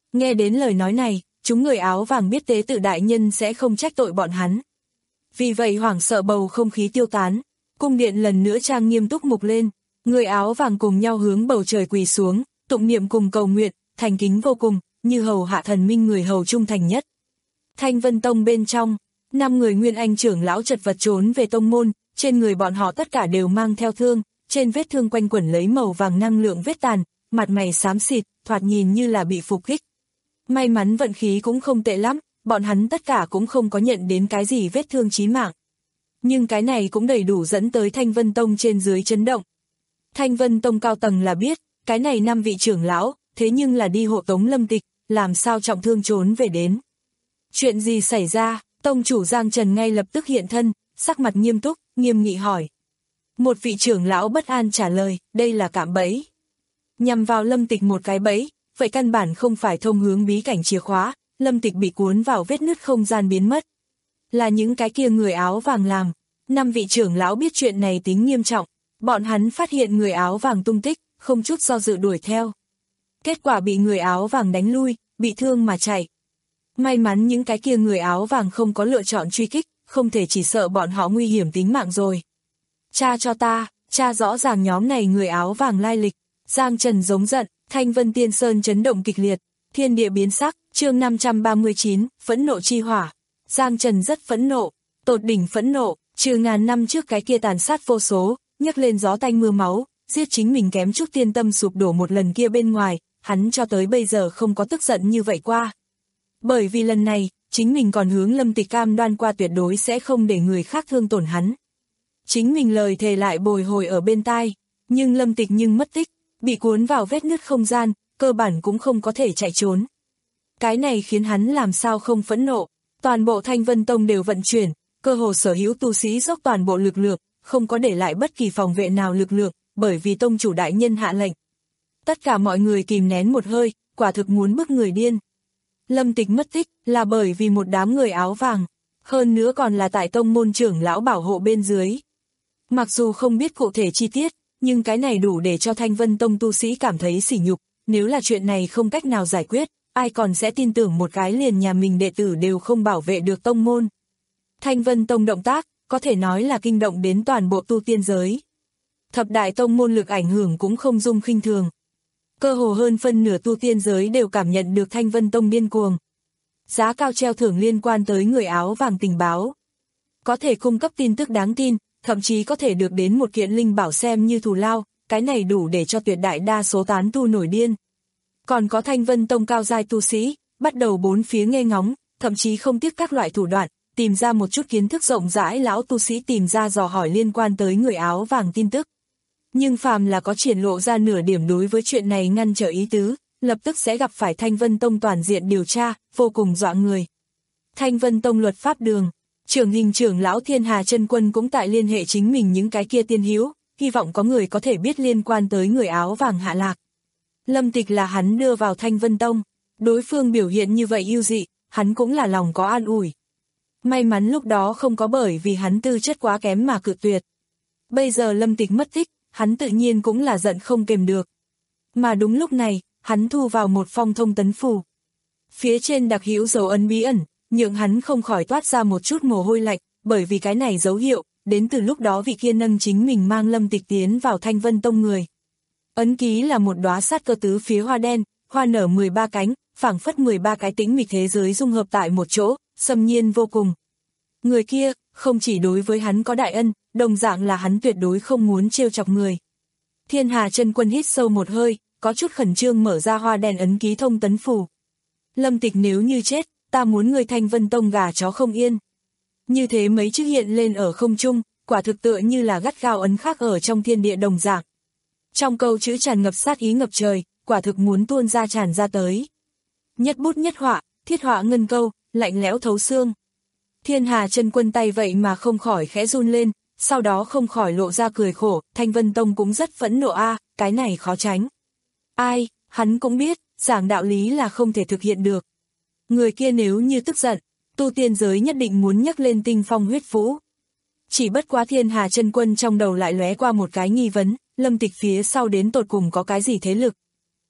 Nghe đến lời nói này, chúng người áo vàng biết tế tự đại nhân sẽ không trách tội bọn hắn. Vì vậy hoảng sợ bầu không khí tiêu tán, cung điện lần nữa trang nghiêm túc mục lên, người áo vàng cùng nhau hướng bầu trời quỳ xuống, tụng niệm cùng cầu nguyện, thành kính vô cùng, như hầu hạ thần minh người hầu trung thành nhất. Thanh Vân Tông bên trong, năm người Nguyên Anh trưởng lão chật vật trốn về tông môn, trên người bọn họ tất cả đều mang theo thương, trên vết thương quanh quẩn lấy màu vàng năng lượng vết tàn, mặt mày xám xịt, thoạt nhìn như là bị phục kích. May mắn vận khí cũng không tệ lắm, bọn hắn tất cả cũng không có nhận đến cái gì vết thương chí mạng. Nhưng cái này cũng đầy đủ dẫn tới Thanh Vân Tông trên dưới chấn động. Thanh Vân Tông cao tầng là biết, cái này năm vị trưởng lão, thế nhưng là đi hộ tống Lâm Tịch, làm sao trọng thương trốn về đến. Chuyện gì xảy ra, tông chủ Giang Trần ngay lập tức hiện thân, sắc mặt nghiêm túc, nghiêm nghị hỏi. Một vị trưởng lão bất an trả lời, đây là cạm bẫy. Nhằm vào Lâm Tịch một cái bẫy, vậy căn bản không phải thông hướng bí cảnh chìa khóa, Lâm Tịch bị cuốn vào vết nứt không gian biến mất. Là những cái kia người áo vàng làm, năm vị trưởng lão biết chuyện này tính nghiêm trọng, bọn hắn phát hiện người áo vàng tung tích, không chút do dự đuổi theo. Kết quả bị người áo vàng đánh lui, bị thương mà chạy. May mắn những cái kia người áo vàng không có lựa chọn truy kích, không thể chỉ sợ bọn họ nguy hiểm tính mạng rồi. Tra cho ta, tra rõ ràng nhóm này người áo vàng lai lịch. Giang Trần giống giận, Thanh Vân Tiên Sơn chấn động kịch liệt, thiên địa biến sắc, chương năm trăm ba mươi chín, phẫn nộ chi hỏa. Giang Trần rất phẫn nộ, tột đỉnh phẫn nộ, trừ ngàn năm trước cái kia tàn sát vô số, nhấc lên gió tanh mưa máu, giết chính mình kém chút tiên tâm sụp đổ một lần kia bên ngoài, hắn cho tới bây giờ không có tức giận như vậy qua. Bởi vì lần này, chính mình còn hướng Lâm Tịch cam đoan qua tuyệt đối sẽ không để người khác thương tổn hắn. Chính mình lời thề lại bồi hồi ở bên tai, nhưng Lâm Tịch nhưng mất tích, bị cuốn vào vết nứt không gian, cơ bản cũng không có thể chạy trốn. Cái này khiến hắn làm sao không phẫn nộ, toàn bộ Thanh Vân Tông đều vận chuyển, cơ hồ sở hữu tu sĩ dốc toàn bộ lực lượng, không có để lại bất kỳ phòng vệ nào lực lượng, bởi vì tông chủ đại nhân hạ lệnh. Tất cả mọi người kìm nén một hơi, quả thực muốn bức người điên. Lâm Tịch mất tích là bởi vì một đám người áo vàng, hơn nữa còn là tại tông môn trưởng lão bảo hộ bên dưới. Mặc dù không biết cụ thể chi tiết, nhưng cái này đủ để cho Thanh Vân Tông tu sĩ cảm thấy sỉ nhục, nếu là chuyện này không cách nào giải quyết, ai còn sẽ tin tưởng một cái liền nhà mình đệ tử đều không bảo vệ được tông môn. Thanh Vân Tông động tác, có thể nói là kinh động đến toàn bộ tu tiên giới. Thập đại tông môn lực ảnh hưởng cũng không dung khinh thường. Cơ hồ hơn phân nửa tu tiên giới đều cảm nhận được Thanh Vân Tông điên cuồng. Giá cao treo thưởng liên quan tới người áo vàng tình báo. Có thể cung cấp tin tức đáng tin, thậm chí có thể được đến một kiện linh bảo xem như thù lao, cái này đủ để cho tuyệt đại đa số tán tu nổi điên. Còn có Thanh Vân Tông cao giai tu sĩ, bắt đầu bốn phía nghe ngóng, thậm chí không tiếc các loại thủ đoạn, tìm ra một chút kiến thức rộng rãi lão tu sĩ tìm ra dò hỏi liên quan tới người áo vàng tin tức. Nhưng phàm là có triển lộ ra nửa điểm đối với chuyện này ngăn trở ý tứ, lập tức sẽ gặp phải Thanh Vân Tông toàn diện điều tra, vô cùng dọa người. Thanh Vân Tông luật pháp đường, trưởng hình trưởng lão Thiên Hà Chân Quân cũng tại liên hệ chính mình những cái kia tiên hữu, hy vọng có người có thể biết liên quan tới người áo vàng hạ lạc. Lâm Tịch là hắn đưa vào Thanh Vân Tông, đối phương biểu hiện như vậy ưu dị, hắn cũng là lòng có an ủi. May mắn lúc đó không có bởi vì hắn tư chất quá kém mà cự tuyệt. Bây giờ Lâm Tịch mất tích, hắn tự nhiên cũng là giận không kềm được. Mà đúng lúc này, hắn thu vào một phong thông tấn phù. Phía trên đặc hữu dấu ấn bí ẩn, nhượng hắn không khỏi toát ra một chút mồ hôi lạnh, bởi vì cái này dấu hiệu, đến từ lúc đó vị kia nâng chính mình mang Lâm Tịch tiến vào Thanh Vân Tông người. Ấn ký là một đóa sát cơ tứ phía hoa đen, hoa nở mười ba cánh, phảng phất mười ba cái tĩnh mịch thế giới dung hợp tại một chỗ, xâm nhiên vô cùng. Người kia, không chỉ đối với hắn có đại ân, đồng dạng là hắn tuyệt đối không muốn trêu chọc người. Thiên Hà Chân Quân hít sâu một hơi, có chút khẩn trương mở ra hoa đen ấn ký thông tấn phù. Lâm Tịch nếu như chết, ta muốn người Thanh Vân Tông gà chó không yên. Như thế mấy chữ hiện lên ở không trung, quả thực tựa như là gắt gao ấn khắc ở trong thiên địa đồng dạng. Trong câu chữ tràn ngập sát ý ngập trời, quả thực muốn tuôn ra tràn ra tới. Nhất bút nhất họa, thiết họa ngân câu, lạnh lẽo thấu xương. Thiên Hà Chân Quân tay vậy mà không khỏi khẽ run lên, sau đó không khỏi lộ ra cười khổ, Thanh Vân Tông cũng rất phẫn nộ a, cái này khó tránh. Ai, hắn cũng biết, giảng đạo lý là không thể thực hiện được. Người kia nếu như tức giận, tu tiên giới nhất định muốn nhắc lên tinh phong huyết vũ. Chỉ bất quá Thiên Hà Chân Quân trong đầu lại lóe qua một cái nghi vấn, Lâm Tịch phía sau đến tột cùng có cái gì thế lực.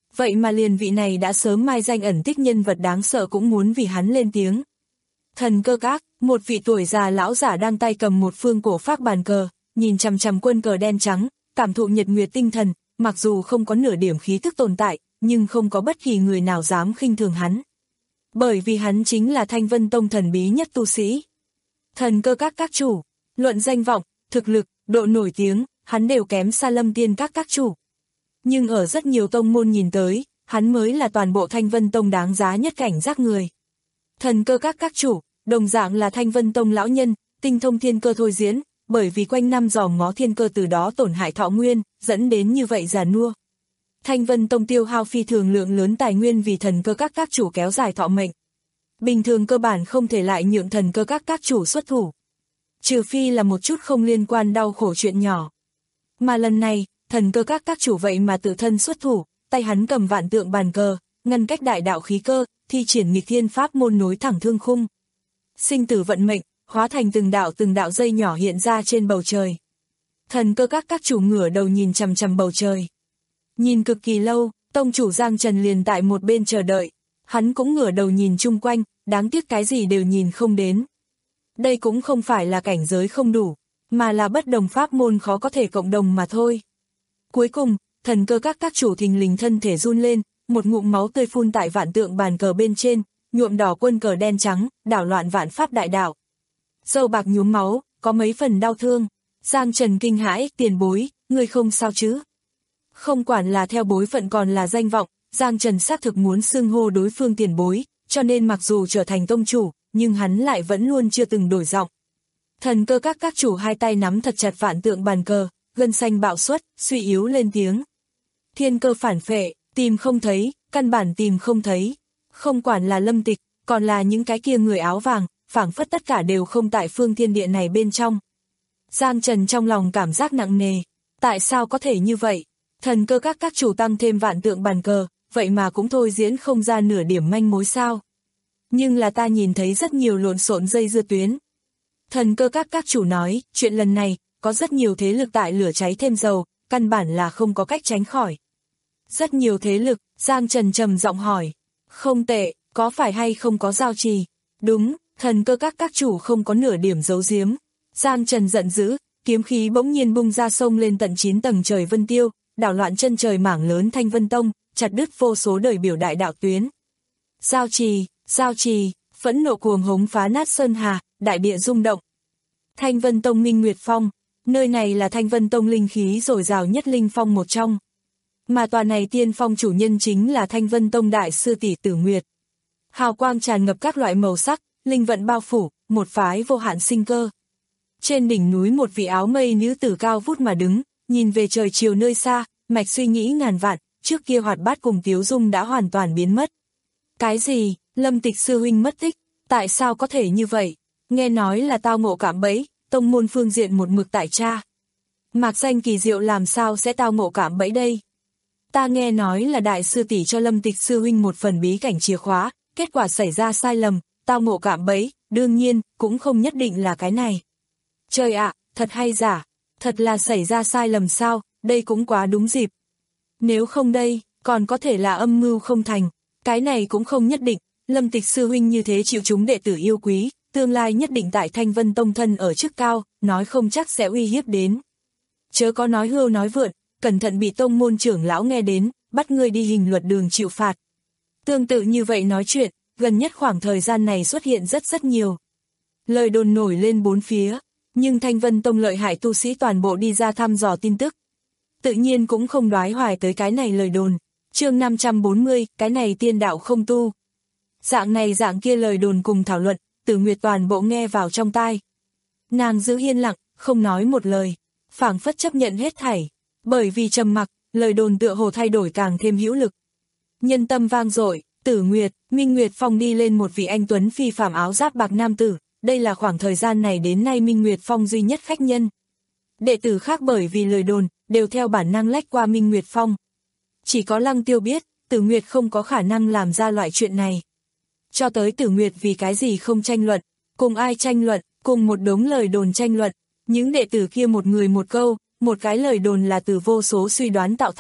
vậy mà liền vị này đã sớm mai danh ẩn tích nhân vật đáng sợ cũng muốn vì hắn lên tiếng. Thần cơ các, một vị tuổi già lão giả đang tay cầm một phương cổ phác bàn cờ, nhìn chằm chằm quân cờ đen trắng, cảm thụ nhật nguyệt tinh thần, mặc dù không có nửa điểm khí thức tồn tại, nhưng không có bất kỳ người nào dám khinh thường hắn. Bởi vì hắn chính là Thanh Vân Tông thần bí nhất tu sĩ. Thần cơ các các chủ, luận danh vọng, thực lực, độ nổi tiếng, hắn đều kém xa Lâm Tiên các các chủ. Nhưng ở rất nhiều tông môn nhìn tới, hắn mới là toàn bộ Thanh Vân Tông đáng giá nhất cảnh giác người. Thần cơ các các chủ, đồng dạng là Thanh Vân Tông lão nhân, tinh thông thiên cơ thôi diễn, bởi vì quanh năm dòm ngó thiên cơ từ đó tổn hại thọ nguyên, dẫn đến như vậy già nua. Thanh Vân Tông tiêu hao phi thường lượng lớn tài nguyên vì thần cơ các các chủ kéo dài thọ mệnh. Bình thường cơ bản không thể lại nhượng thần cơ các các chủ xuất thủ. Trừ phi là một chút không liên quan đau khổ chuyện nhỏ. Mà lần này, thần cơ các các chủ vậy mà tự thân xuất thủ, tay hắn cầm vạn tượng bàn cờ, ngăn cách đại đạo khí cơ, thi triển nghịch thiên pháp môn nối thẳng thương khung. Sinh tử vận mệnh, hóa thành từng đạo từng đạo dây nhỏ hiện ra trên bầu trời. Thần cơ các các chủ ngửa đầu nhìn chằm chằm bầu trời. Nhìn cực kỳ lâu, tông chủ Giang Trần liền tại một bên chờ đợi. Hắn cũng ngửa đầu nhìn chung quanh, đáng tiếc cái gì đều nhìn không đến. Đây cũng không phải là cảnh giới không đủ, mà là bất đồng pháp môn khó có thể cộng đồng mà thôi. Cuối cùng, thần cơ các các chủ thình lình thân thể run lên, một ngụm máu tươi phun tại vạn tượng bàn cờ bên trên, nhuộm đỏ quân cờ đen trắng, đảo loạn vạn pháp đại đạo. Dâu bạc nhuốm máu, có mấy phần đau thương. Giang Trần kinh hãi, tiền bối, ngươi không sao chứ? Không quản là theo bối phận còn là danh vọng, Giang Trần xác thực muốn xưng hô đối phương tiền bối, cho nên mặc dù trở thành tông chủ, nhưng hắn lại vẫn luôn chưa từng đổi giọng. Thần cơ các các chủ hai tay nắm thật chặt vạn tượng bàn cờ, gân xanh bạo xuất, suy yếu lên tiếng. Thiên cơ phản phệ, tìm không thấy, căn bản tìm không thấy. Không quản là Lâm Tịch, còn là những cái kia người áo vàng, phảng phất tất cả đều không tại phương thiên địa này bên trong. Giang Trần trong lòng cảm giác nặng nề. Tại sao có thể như vậy? Thần cơ các các chủ tăng thêm vạn tượng bàn cờ, vậy mà cũng thôi diễn không ra nửa điểm manh mối sao. Nhưng là ta nhìn thấy rất nhiều lộn xộn dây dưa tuyến. Thần cơ các các chủ nói, chuyện lần này, có rất nhiều thế lực tại lửa cháy thêm dầu, căn bản là không có cách tránh khỏi. Rất nhiều thế lực, Giang Trần trầm giọng hỏi. Không tệ, có phải hay không có giao trì? Đúng, thần cơ các các chủ không có nửa điểm giấu giếm. Giang Trần giận dữ, kiếm khí bỗng nhiên bung ra sông lên tận chín tầng trời vân tiêu, đảo loạn chân trời mảng lớn Thanh Vân Tông, chặt đứt vô số đời biểu đại đạo tuyến. Giao trì, giao trì, phẫn nộ cuồng hống phá nát sơn hà, đại địa rung động. Thanh Vân Tông Minh Nguyệt Phong, nơi này là Thanh Vân Tông linh khí dồi dào nhất linh phong một trong. Mà tòa này tiên phong chủ nhân chính là Thanh Vân Tông đại sư tỷ Tử Nguyệt. Hào quang tràn ngập các loại màu sắc, linh vận bao phủ, một phái vô hạn sinh cơ. Trên đỉnh núi một vị áo mây nữ tử cao vút mà đứng, nhìn về trời chiều nơi xa, mạch suy nghĩ ngàn vạn, trước kia hoạt bát cùng tiếu dung đã hoàn toàn biến mất. Cái gì? Lâm Tịch sư huynh mất tích, tại sao có thể như vậy? Nghe nói là tao ngộ cảm bẫy, tông môn phương diện một mực tại tra. Mạc danh kỳ diệu làm sao sẽ tao ngộ cảm bẫy đây? Ta nghe nói là đại sư tỷ cho Lâm Tịch sư huynh một phần bí cảnh chìa khóa, kết quả xảy ra sai lầm, tao ngộ cảm bẫy, đương nhiên, cũng không nhất định là cái này. Trời ạ, thật hay giả? Thật là xảy ra sai lầm sao, đây cũng quá đúng dịp. Nếu không đây, còn có thể là âm mưu không thành, cái này cũng không nhất định, Lâm Tịch sư huynh như thế chịu chúng đệ tử yêu quý, tương lai nhất định tại Thanh Vân Tông thân ở chức cao, nói không chắc sẽ uy hiếp đến. Chớ có nói hưu nói vượn, cẩn thận bị tông môn trưởng lão nghe đến, bắt ngươi đi hình luật đường chịu phạt. Tương tự như vậy nói chuyện, gần nhất khoảng thời gian này xuất hiện rất rất nhiều. Lời đồn nổi lên bốn phía, nhưng Thanh Vân Tông lợi hại tu sĩ toàn bộ đi ra thăm dò tin tức. Tự nhiên cũng không đoái hoài tới cái này lời đồn. Chương năm trăm bốn mươi, cái này tiên đạo không tu. Dạng này dạng kia lời đồn cùng thảo luận, Tử Nguyệt toàn bộ nghe vào trong tai. Nàng giữ yên lặng, không nói một lời, phảng phất chấp nhận hết thảy, bởi vì trầm mặc, lời đồn tựa hồ thay đổi càng thêm hữu lực. Nhân tâm vang dội, Tử Nguyệt, Minh Nguyệt Phong đi lên một vị anh tuấn phi phàm áo giáp bạc nam tử, đây là khoảng thời gian này đến nay Minh Nguyệt Phong duy nhất khách nhân. Đệ tử khác bởi vì lời đồn, đều theo bản năng lách qua Minh Nguyệt Phong. Chỉ có Lăng Tiêu biết, Tử Nguyệt không có khả năng làm ra loại chuyện này. Cho tới Tử Nguyệt vì cái gì không tranh luận, cùng ai tranh luận, cùng một đống lời đồn tranh luận, những đệ tử kia một người một câu, một cái lời đồn là từ vô số suy đoán tạo thành,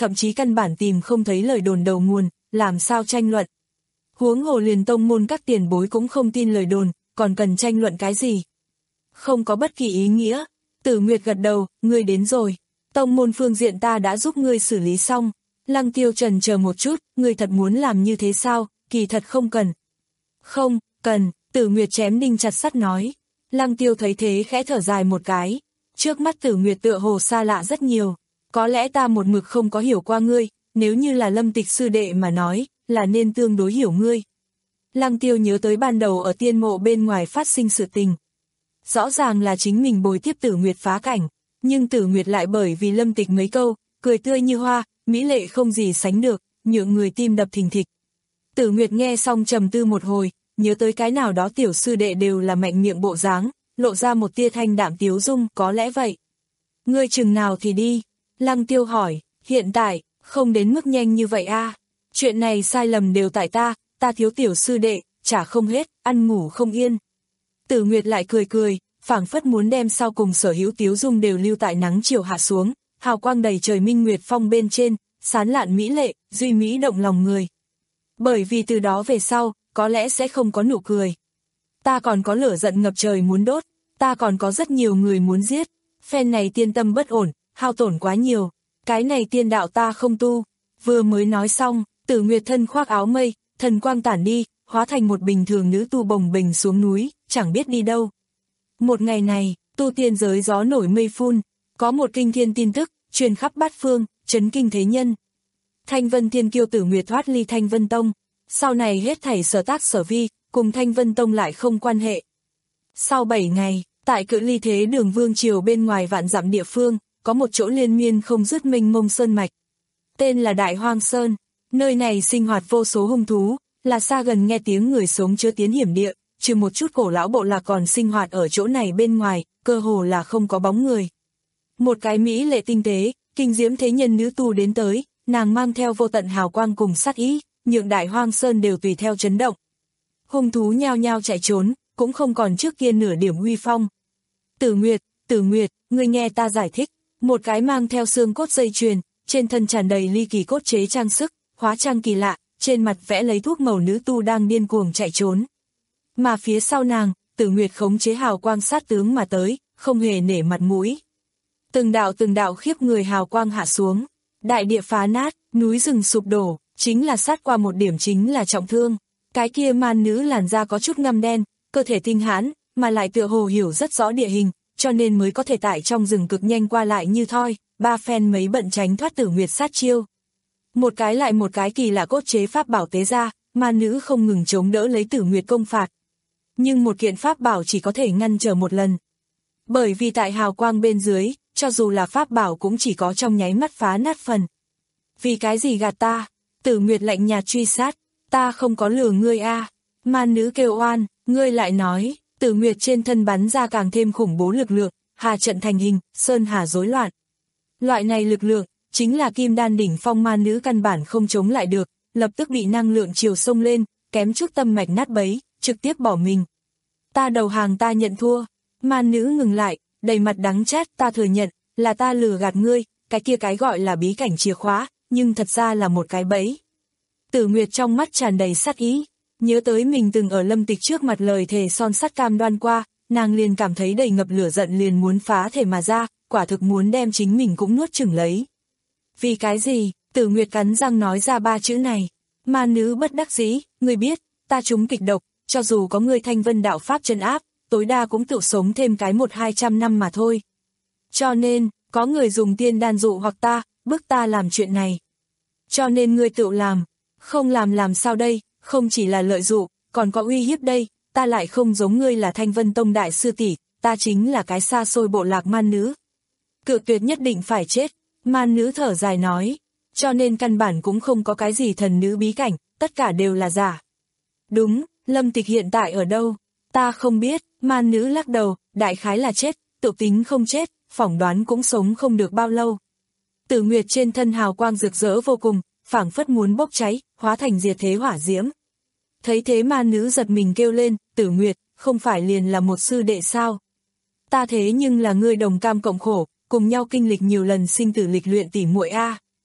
thậm chí căn bản tìm không thấy lời đồn đầu nguồn, làm sao tranh luận. Huống hồ liền tông môn các tiền bối cũng không tin lời đồn, còn cần tranh luận cái gì. Không có bất kỳ ý nghĩa. Tử Nguyệt gật đầu, ngươi đến rồi. Tông môn phương diện ta đã giúp ngươi xử lý xong. Lăng Tiêu trần chờ một chút, ngươi thật muốn làm như thế sao, kỳ thật không cần. Không, cần, Tử Nguyệt chém đinh chặt sắt nói. Lăng Tiêu thấy thế khẽ thở dài một cái. Trước mắt Tử Nguyệt tựa hồ xa lạ rất nhiều. Có lẽ ta một mực không có hiểu qua ngươi, nếu như là Lâm Tịch sư đệ mà nói, là nên tương đối hiểu ngươi. Lăng Tiêu nhớ tới ban đầu ở tiên mộ bên ngoài phát sinh sự tình. Rõ ràng là chính mình bồi tiếp Tử Nguyệt phá cảnh, nhưng Tử Nguyệt lại bởi vì Lâm Tịch mấy câu, cười tươi như hoa, mỹ lệ không gì sánh được, nhượng người tim đập thình thịch. Tử Nguyệt nghe xong trầm tư một hồi, nhớ tới cái nào đó tiểu sư đệ đều là mạnh miệng bộ dáng, lộ ra một tia thanh đạm tiếu dung, có lẽ vậy. Ngươi chừng nào thì đi? Lăng Tiêu hỏi, hiện tại, không đến mức nhanh như vậy a. Chuyện này sai lầm đều tại ta, ta thiếu tiểu sư đệ, trả không hết, ăn ngủ không yên. Tử Nguyệt lại cười cười, phảng phất muốn đem sau cùng sở hữu tiếu dung đều lưu tại nắng chiều hạ xuống, hào quang đầy trời minh nguyệt phong bên trên, sán lạn mỹ lệ, duy mỹ động lòng người. Bởi vì từ đó về sau, có lẽ sẽ không có nụ cười. Ta còn có lửa giận ngập trời muốn đốt, ta còn có rất nhiều người muốn giết, phen này tiên tâm bất ổn, hao tổn quá nhiều, cái này tiên đạo ta không tu. Vừa mới nói xong, Tử Nguyệt thân khoác áo mây, thần quang tản đi, hóa thành một bình thường nữ tu bồng bềnh xuống núi, chẳng biết đi đâu. Một ngày này, tu tiên giới gió nổi mây phun, có một kinh thiên tin tức, truyền khắp bát phương, chấn kinh thế nhân. Thanh Vân Thiên Kiêu Tử Nguyệt thoát ly Thanh Vân Tông, sau này hết thảy sở tác sở vi, cùng Thanh Vân Tông lại không quan hệ. Sau bảy ngày, tại cự ly thế đường vương triều bên ngoài vạn dặm địa phương, có một chỗ liên miên không dứt mênh mông sơn mạch. Tên là Đại Hoang Sơn, nơi này sinh hoạt vô số hung thú, là xa gần nghe tiếng người sống chứa tiến hiểm địa, trừ một chút cổ lão bộ lạc còn sinh hoạt ở chỗ này bên ngoài, cơ hồ là không có bóng người. Một cái mỹ lệ tinh tế, kinh diễm thế nhân nữ tu đến tới, nàng mang theo vô tận hào quang cùng sát ý, nhượng Đại Hoang Sơn đều tùy theo chấn động. Hung thú nhao nhao chạy trốn, cũng không còn trước kia nửa điểm uy phong. Tử Nguyệt, Tử Nguyệt, ngươi nghe ta giải thích, một cái mang theo xương cốt dây chuyền, trên thân tràn đầy ly kỳ cốt chế trang sức, hóa trang kỳ lạ, trên mặt vẽ lấy thuốc màu nữ tu đang điên cuồng chạy trốn. Mà phía sau nàng, Tử Nguyệt khống chế hào quang sát tướng mà tới, không hề nể mặt mũi. Từng đạo từng đạo khiếp người hào quang hạ xuống, đại địa phá nát, núi rừng sụp đổ, chính là sát qua một điểm chính là trọng thương. Cái kia man nữ làn da có chút ngăm đen, cơ thể tinh hãn, mà lại tựa hồ hiểu rất rõ địa hình, cho nên mới có thể tại trong rừng cực nhanh qua lại như thoi, ba phen mấy bận tránh thoát Tử Nguyệt sát chiêu. Một cái lại một cái kỳ lạ cốt chế pháp bảo tế ra, man nữ không ngừng chống đỡ lấy Tử Nguyệt công phạt. Nhưng một kiện pháp bảo chỉ có thể ngăn trở một lần. Bởi vì tại hào quang bên dưới, cho dù là pháp bảo cũng chỉ có trong nháy mắt phá nát phần. Vì cái gì gạt ta? Tử Nguyệt lạnh nhạt truy sát, ta không có lừa ngươi a. À. Man nữ kêu oan, ngươi lại nói, Tử Nguyệt trên thân bắn ra càng thêm khủng bố lực lượng, hà trận thành hình, sơn hà rối loạn. Loại này lực lượng, chính là kim đan đỉnh phong man nữ căn bản không chống lại được, lập tức bị năng lượng chiều sông lên, kém chút tâm mạch nát bấy, trực tiếp bỏ mình. Ta đầu hàng, ta nhận thua. Man nữ ngừng lại, đầy mặt đắng chát, ta thừa nhận, là ta lừa gạt ngươi, cái kia cái gọi là bí cảnh chìa khóa, nhưng thật ra là một cái bẫy. Tử Nguyệt trong mắt tràn đầy sát ý, nhớ tới mình từng ở Lâm Tịch trước mặt lời thề son sắt cam đoan qua, nàng liền cảm thấy đầy ngập lửa giận liền muốn phá thể mà ra, quả thực muốn đem chính mình cũng nuốt chửng lấy. Vì cái gì? Tử Nguyệt cắn răng nói ra ba chữ này. Man nữ bất đắc dĩ, ngươi biết, ta trúng kịch độc, cho dù có ngươi Thanh Vân đạo pháp trấn áp, tối đa cũng tự sống thêm cái một hai trăm năm mà thôi. Cho nên, có người dùng tiên đan dụ hoặc ta, bức ta làm chuyện này. Cho nên ngươi tự làm, không làm làm sao đây, không chỉ là lợi dụ, còn có uy hiếp đây, ta lại không giống ngươi là Thanh Vân Tông đại sư tỷ, ta chính là cái xa xôi bộ lạc man nữ. Cự tuyệt nhất định phải chết, man nữ thở dài nói, cho nên căn bản cũng không có cái gì thần nữ bí cảnh, tất cả đều là giả. Đúng, Lâm Tịch hiện tại ở đâu? Ta không biết, man nữ lắc đầu, đại khái là chết, tự tính không chết, phỏng đoán cũng sống không được bao lâu. Tử Nguyệt trên thân hào quang rực rỡ vô cùng, phảng phất muốn bốc cháy, hóa thành diệt thế hỏa diễm. Thấy thế man nữ giật mình kêu lên, Tử Nguyệt, không phải liền là một sư đệ sao? Ta thế nhưng là ngươi đồng cam cộng khổ, cùng nhau kinh lịch nhiều lần sinh tử lịch luyện tỉ muội a.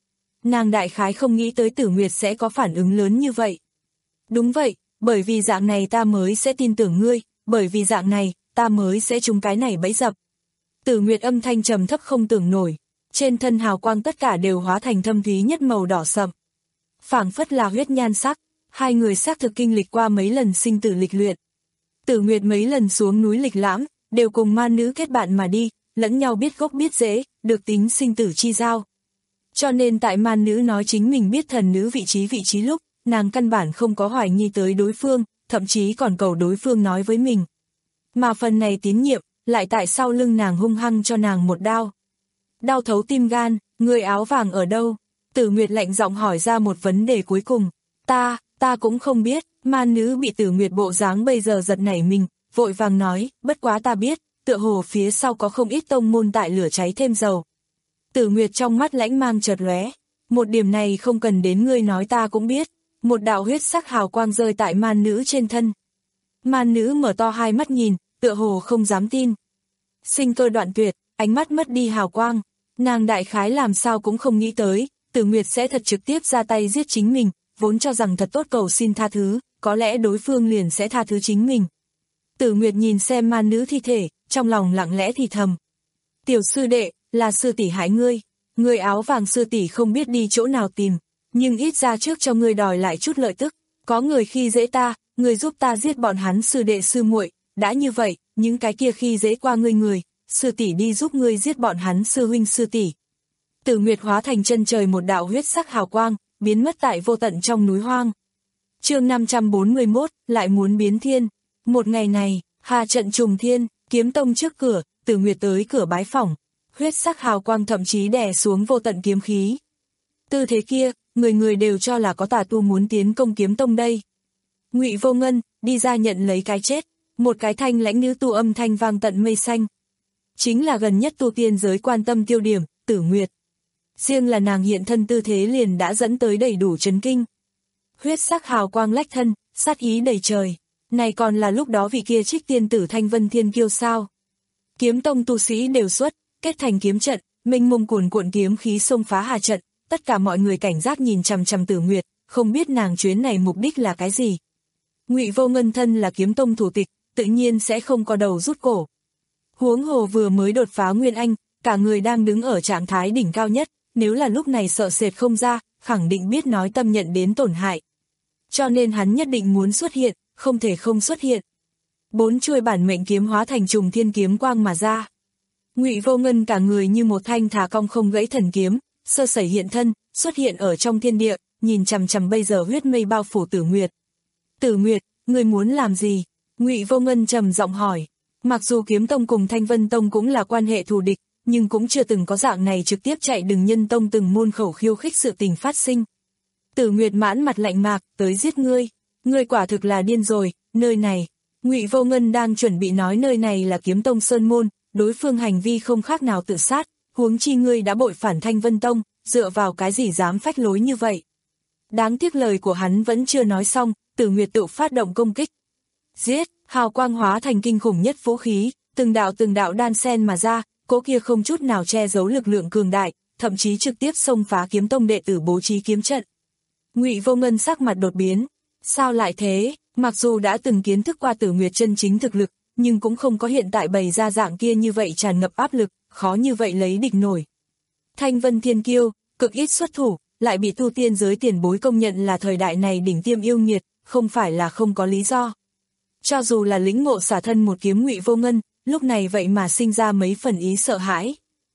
nàng đại khái không nghĩ tới Tử Nguyệt sẽ có phản ứng lớn như vậy. Đúng vậy, bởi vì dạng này ta mới sẽ tin tưởng ngươi, bởi vì dạng này, ta mới sẽ trúng cái này bẫy dập. Tử Nguyệt âm thanh trầm thấp không tưởng nổi, trên thân hào quang tất cả đều hóa thành thâm thúy nhất màu đỏ sậm. Phảng phất là huyết nhan sắc, hai người xác thực kinh lịch qua mấy lần sinh tử lịch luyện. Tử Nguyệt mấy lần xuống núi lịch lãm, đều cùng ma nữ kết bạn mà đi, lẫn nhau biết gốc biết rễ, được tính sinh tử chi giao. Cho nên tại ma nữ nói chính mình biết thần nữ vị trí vị trí lúc, nàng căn bản không có hoài nghi tới đối phương, thậm chí còn cầu đối phương nói với mình. Mà phần này tín nhiệm, lại tại sau lưng nàng hung hăng cho nàng một đao. Đao thấu tim gan, người áo vàng ở đâu? Tử Nguyệt lạnh giọng hỏi ra một vấn đề cuối cùng. Ta, ta cũng không biết, ma nữ bị Tử Nguyệt bộ dáng bây giờ giật nảy mình, vội vàng nói, bất quá ta biết, tựa hồ phía sau có không ít tông môn tại lửa cháy thêm dầu. Tử Nguyệt trong mắt lãnh mang chợt lóe, một điểm này không cần đến ngươi nói ta cũng biết, một đạo huyết sắc hào quang rơi tại ma nữ trên thân. Ma nữ mở to hai mắt nhìn, tựa hồ không dám tin. Sinh cơ đoạn tuyệt, ánh mắt mất đi hào quang, nàng đại khái làm sao cũng không nghĩ tới, Tử Nguyệt sẽ thật trực tiếp ra tay giết chính mình, vốn cho rằng thật tốt cầu xin tha thứ, có lẽ đối phương liền sẽ tha thứ chính mình. Tử Nguyệt nhìn xem ma nữ thi thể, trong lòng lặng lẽ thì thầm. Tiểu sư đệ, là sư tỷ hại ngươi, người áo vàng sư tỷ không biết đi chỗ nào tìm, nhưng ít ra trước cho ngươi đòi lại chút lợi tức, có người khi dễ ta, ngươi giúp ta giết bọn hắn sư đệ sư muội, đã như vậy, những cái kia khi dễ qua ngươi người, sư tỷ đi giúp ngươi giết bọn hắn sư huynh sư tỷ. Tử Nguyệt hóa thành chân trời một đạo huyết sắc hào quang, biến mất tại vô tận trong núi hoang. Chương năm trăm bốn mươi mốt, lại muốn biến thiên. Một ngày này, hà trận trùng thiên, kiếm tông trước cửa, Tử Nguyệt tới cửa bái phỏng, huyết sắc hào quang thậm chí đè xuống vô tận kiếm khí. Tư thế kia, người người đều cho là có tà tu muốn tiến công kiếm tông đây. Ngụy Vô Ngân, đi ra nhận lấy cái chết, một cái thanh lãnh nữ tu âm thanh vang tận mây xanh. Chính là gần nhất tu tiên giới quan tâm tiêu điểm, Tử Nguyệt. Riêng là nàng hiện thân tư thế liền đã dẫn tới đầy đủ chấn kinh. Huyết sắc hào quang lách thân, sát ý đầy trời. Này còn là lúc đó vị kia trích tiên tử Thanh Vân Thiên Kiêu sao. Kiếm tông tu sĩ đều xuất, kết thành kiếm trận, mênh mông cuồn cuộn kiếm khí xông phá hà trận, tất cả mọi người cảnh giác nhìn chằm chằm Tử Nguyệt, không biết nàng chuyến này mục đích là cái gì. Ngụy Vô Ngân thân là kiếm tông thủ tịch, tự nhiên sẽ không có đầu rút cổ. Huống hồ vừa mới đột phá Nguyên Anh, cả người đang đứng ở trạng thái đỉnh cao nhất, nếu là lúc này sợ sệt không ra, khẳng định biết nói tâm nhận đến tổn hại. Cho nên hắn nhất định muốn xuất hiện, không thể không xuất hiện. Bốn chuôi bản mệnh kiếm hóa thành trùng thiên kiếm quang mà ra. Ngụy Vô Ngân cả người như một thanh thả cong không gãy thần kiếm, sơ sẩy hiện thân, xuất hiện ở trong thiên địa, nhìn chằm chằm bây giờ huyết mây bao phủ Tử Nguyệt. Tử Nguyệt, ngươi muốn làm gì? Ngụy Vô Ngân trầm giọng hỏi. Mặc dù Kiếm Tông cùng Thanh Vân Tông cũng là quan hệ thù địch, nhưng cũng chưa từng có dạng này trực tiếp chạy đừng nhân tông từng môn khẩu khiêu khích sự tình phát sinh. Tử Nguyệt mãn mặt lạnh mạc, tới giết ngươi. Ngươi quả thực là điên rồi, nơi này. Ngụy Vô Ngân đang chuẩn bị nói nơi này là Kiếm Tông Sơn Môn, đối phương hành vi không khác nào tự sát, huống chi ngươi đã bội phản Thanh Vân Tông, dựa vào cái gì dám phách lối như vậy. Đáng tiếc lời của hắn vẫn chưa nói xong, Tử Nguyệt tự phát động công kích. Giết, hào quang hóa thành kinh khủng nhất vũ khí, từng đạo từng đạo đan sen mà ra, cỗ kia không chút nào che giấu lực lượng cường đại, thậm chí trực tiếp xông phá Kiếm Tông đệ tử bố trí kiếm trận. Ngụy Vô Ngân sắc mặt đột biến, sao lại thế, mặc dù đã từng kiến thức qua Tử Nguyệt chân chính thực lực, nhưng cũng không có hiện tại bày ra dạng kia như vậy tràn ngập áp lực, khó như vậy lấy địch nổi. Thanh Vân Thiên Kiêu, cực ít xuất thủ, lại bị tu tiên giới tiền bối công nhận là thời đại này đỉnh tiêm yêu nghiệt, không phải là không có lý do. Cho dù là lĩnh ngộ xả thân một kiếm Ngụy Vô Ngân, lúc này vậy mà sinh ra mấy phần ý sợ hãi.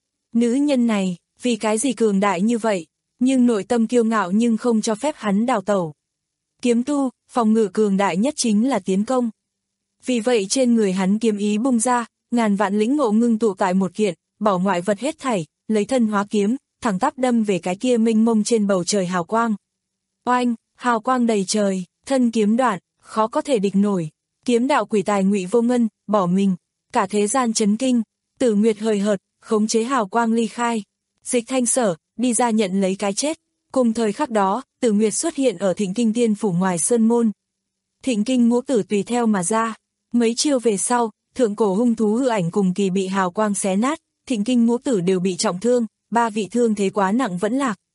Nữ nhân này, vì cái gì cường đại như vậy, nhưng nội tâm kiêu ngạo nhưng không cho phép hắn đào tẩu. Kiếm tu, phòng ngự cường đại nhất chính là tiến công. Vì vậy trên người hắn kiếm ý bung ra, ngàn vạn lĩnh ngộ ngưng tụ tại một kiện, bỏ ngoại vật hết thảy, lấy thân hóa kiếm, thẳng tắp đâm về cái kia mênh mông trên bầu trời hào quang. Oanh, hào quang đầy trời, thân kiếm đoạn, khó có thể địch nổi. Kiếm đạo quỷ tài Ngụy Vô Ngân, bỏ mình, cả thế gian chấn kinh. Tử Nguyệt hời hợt, khống chế hào quang ly khai. Dịch Thanh Sở, đi ra nhận lấy cái chết. Cùng thời khắc đó, Tử Nguyệt xuất hiện ở Thịnh Kinh Tiên phủ ngoài sơn môn. Thịnh Kinh ngũ tử tùy theo mà ra. Mấy chiêu về sau, thượng cổ hung thú hư ảnh cùng kỳ bị hào quang xé nát, Thịnh Kinh ngũ tử đều bị trọng thương, ba vị thương thế quá nặng vẫn lạc.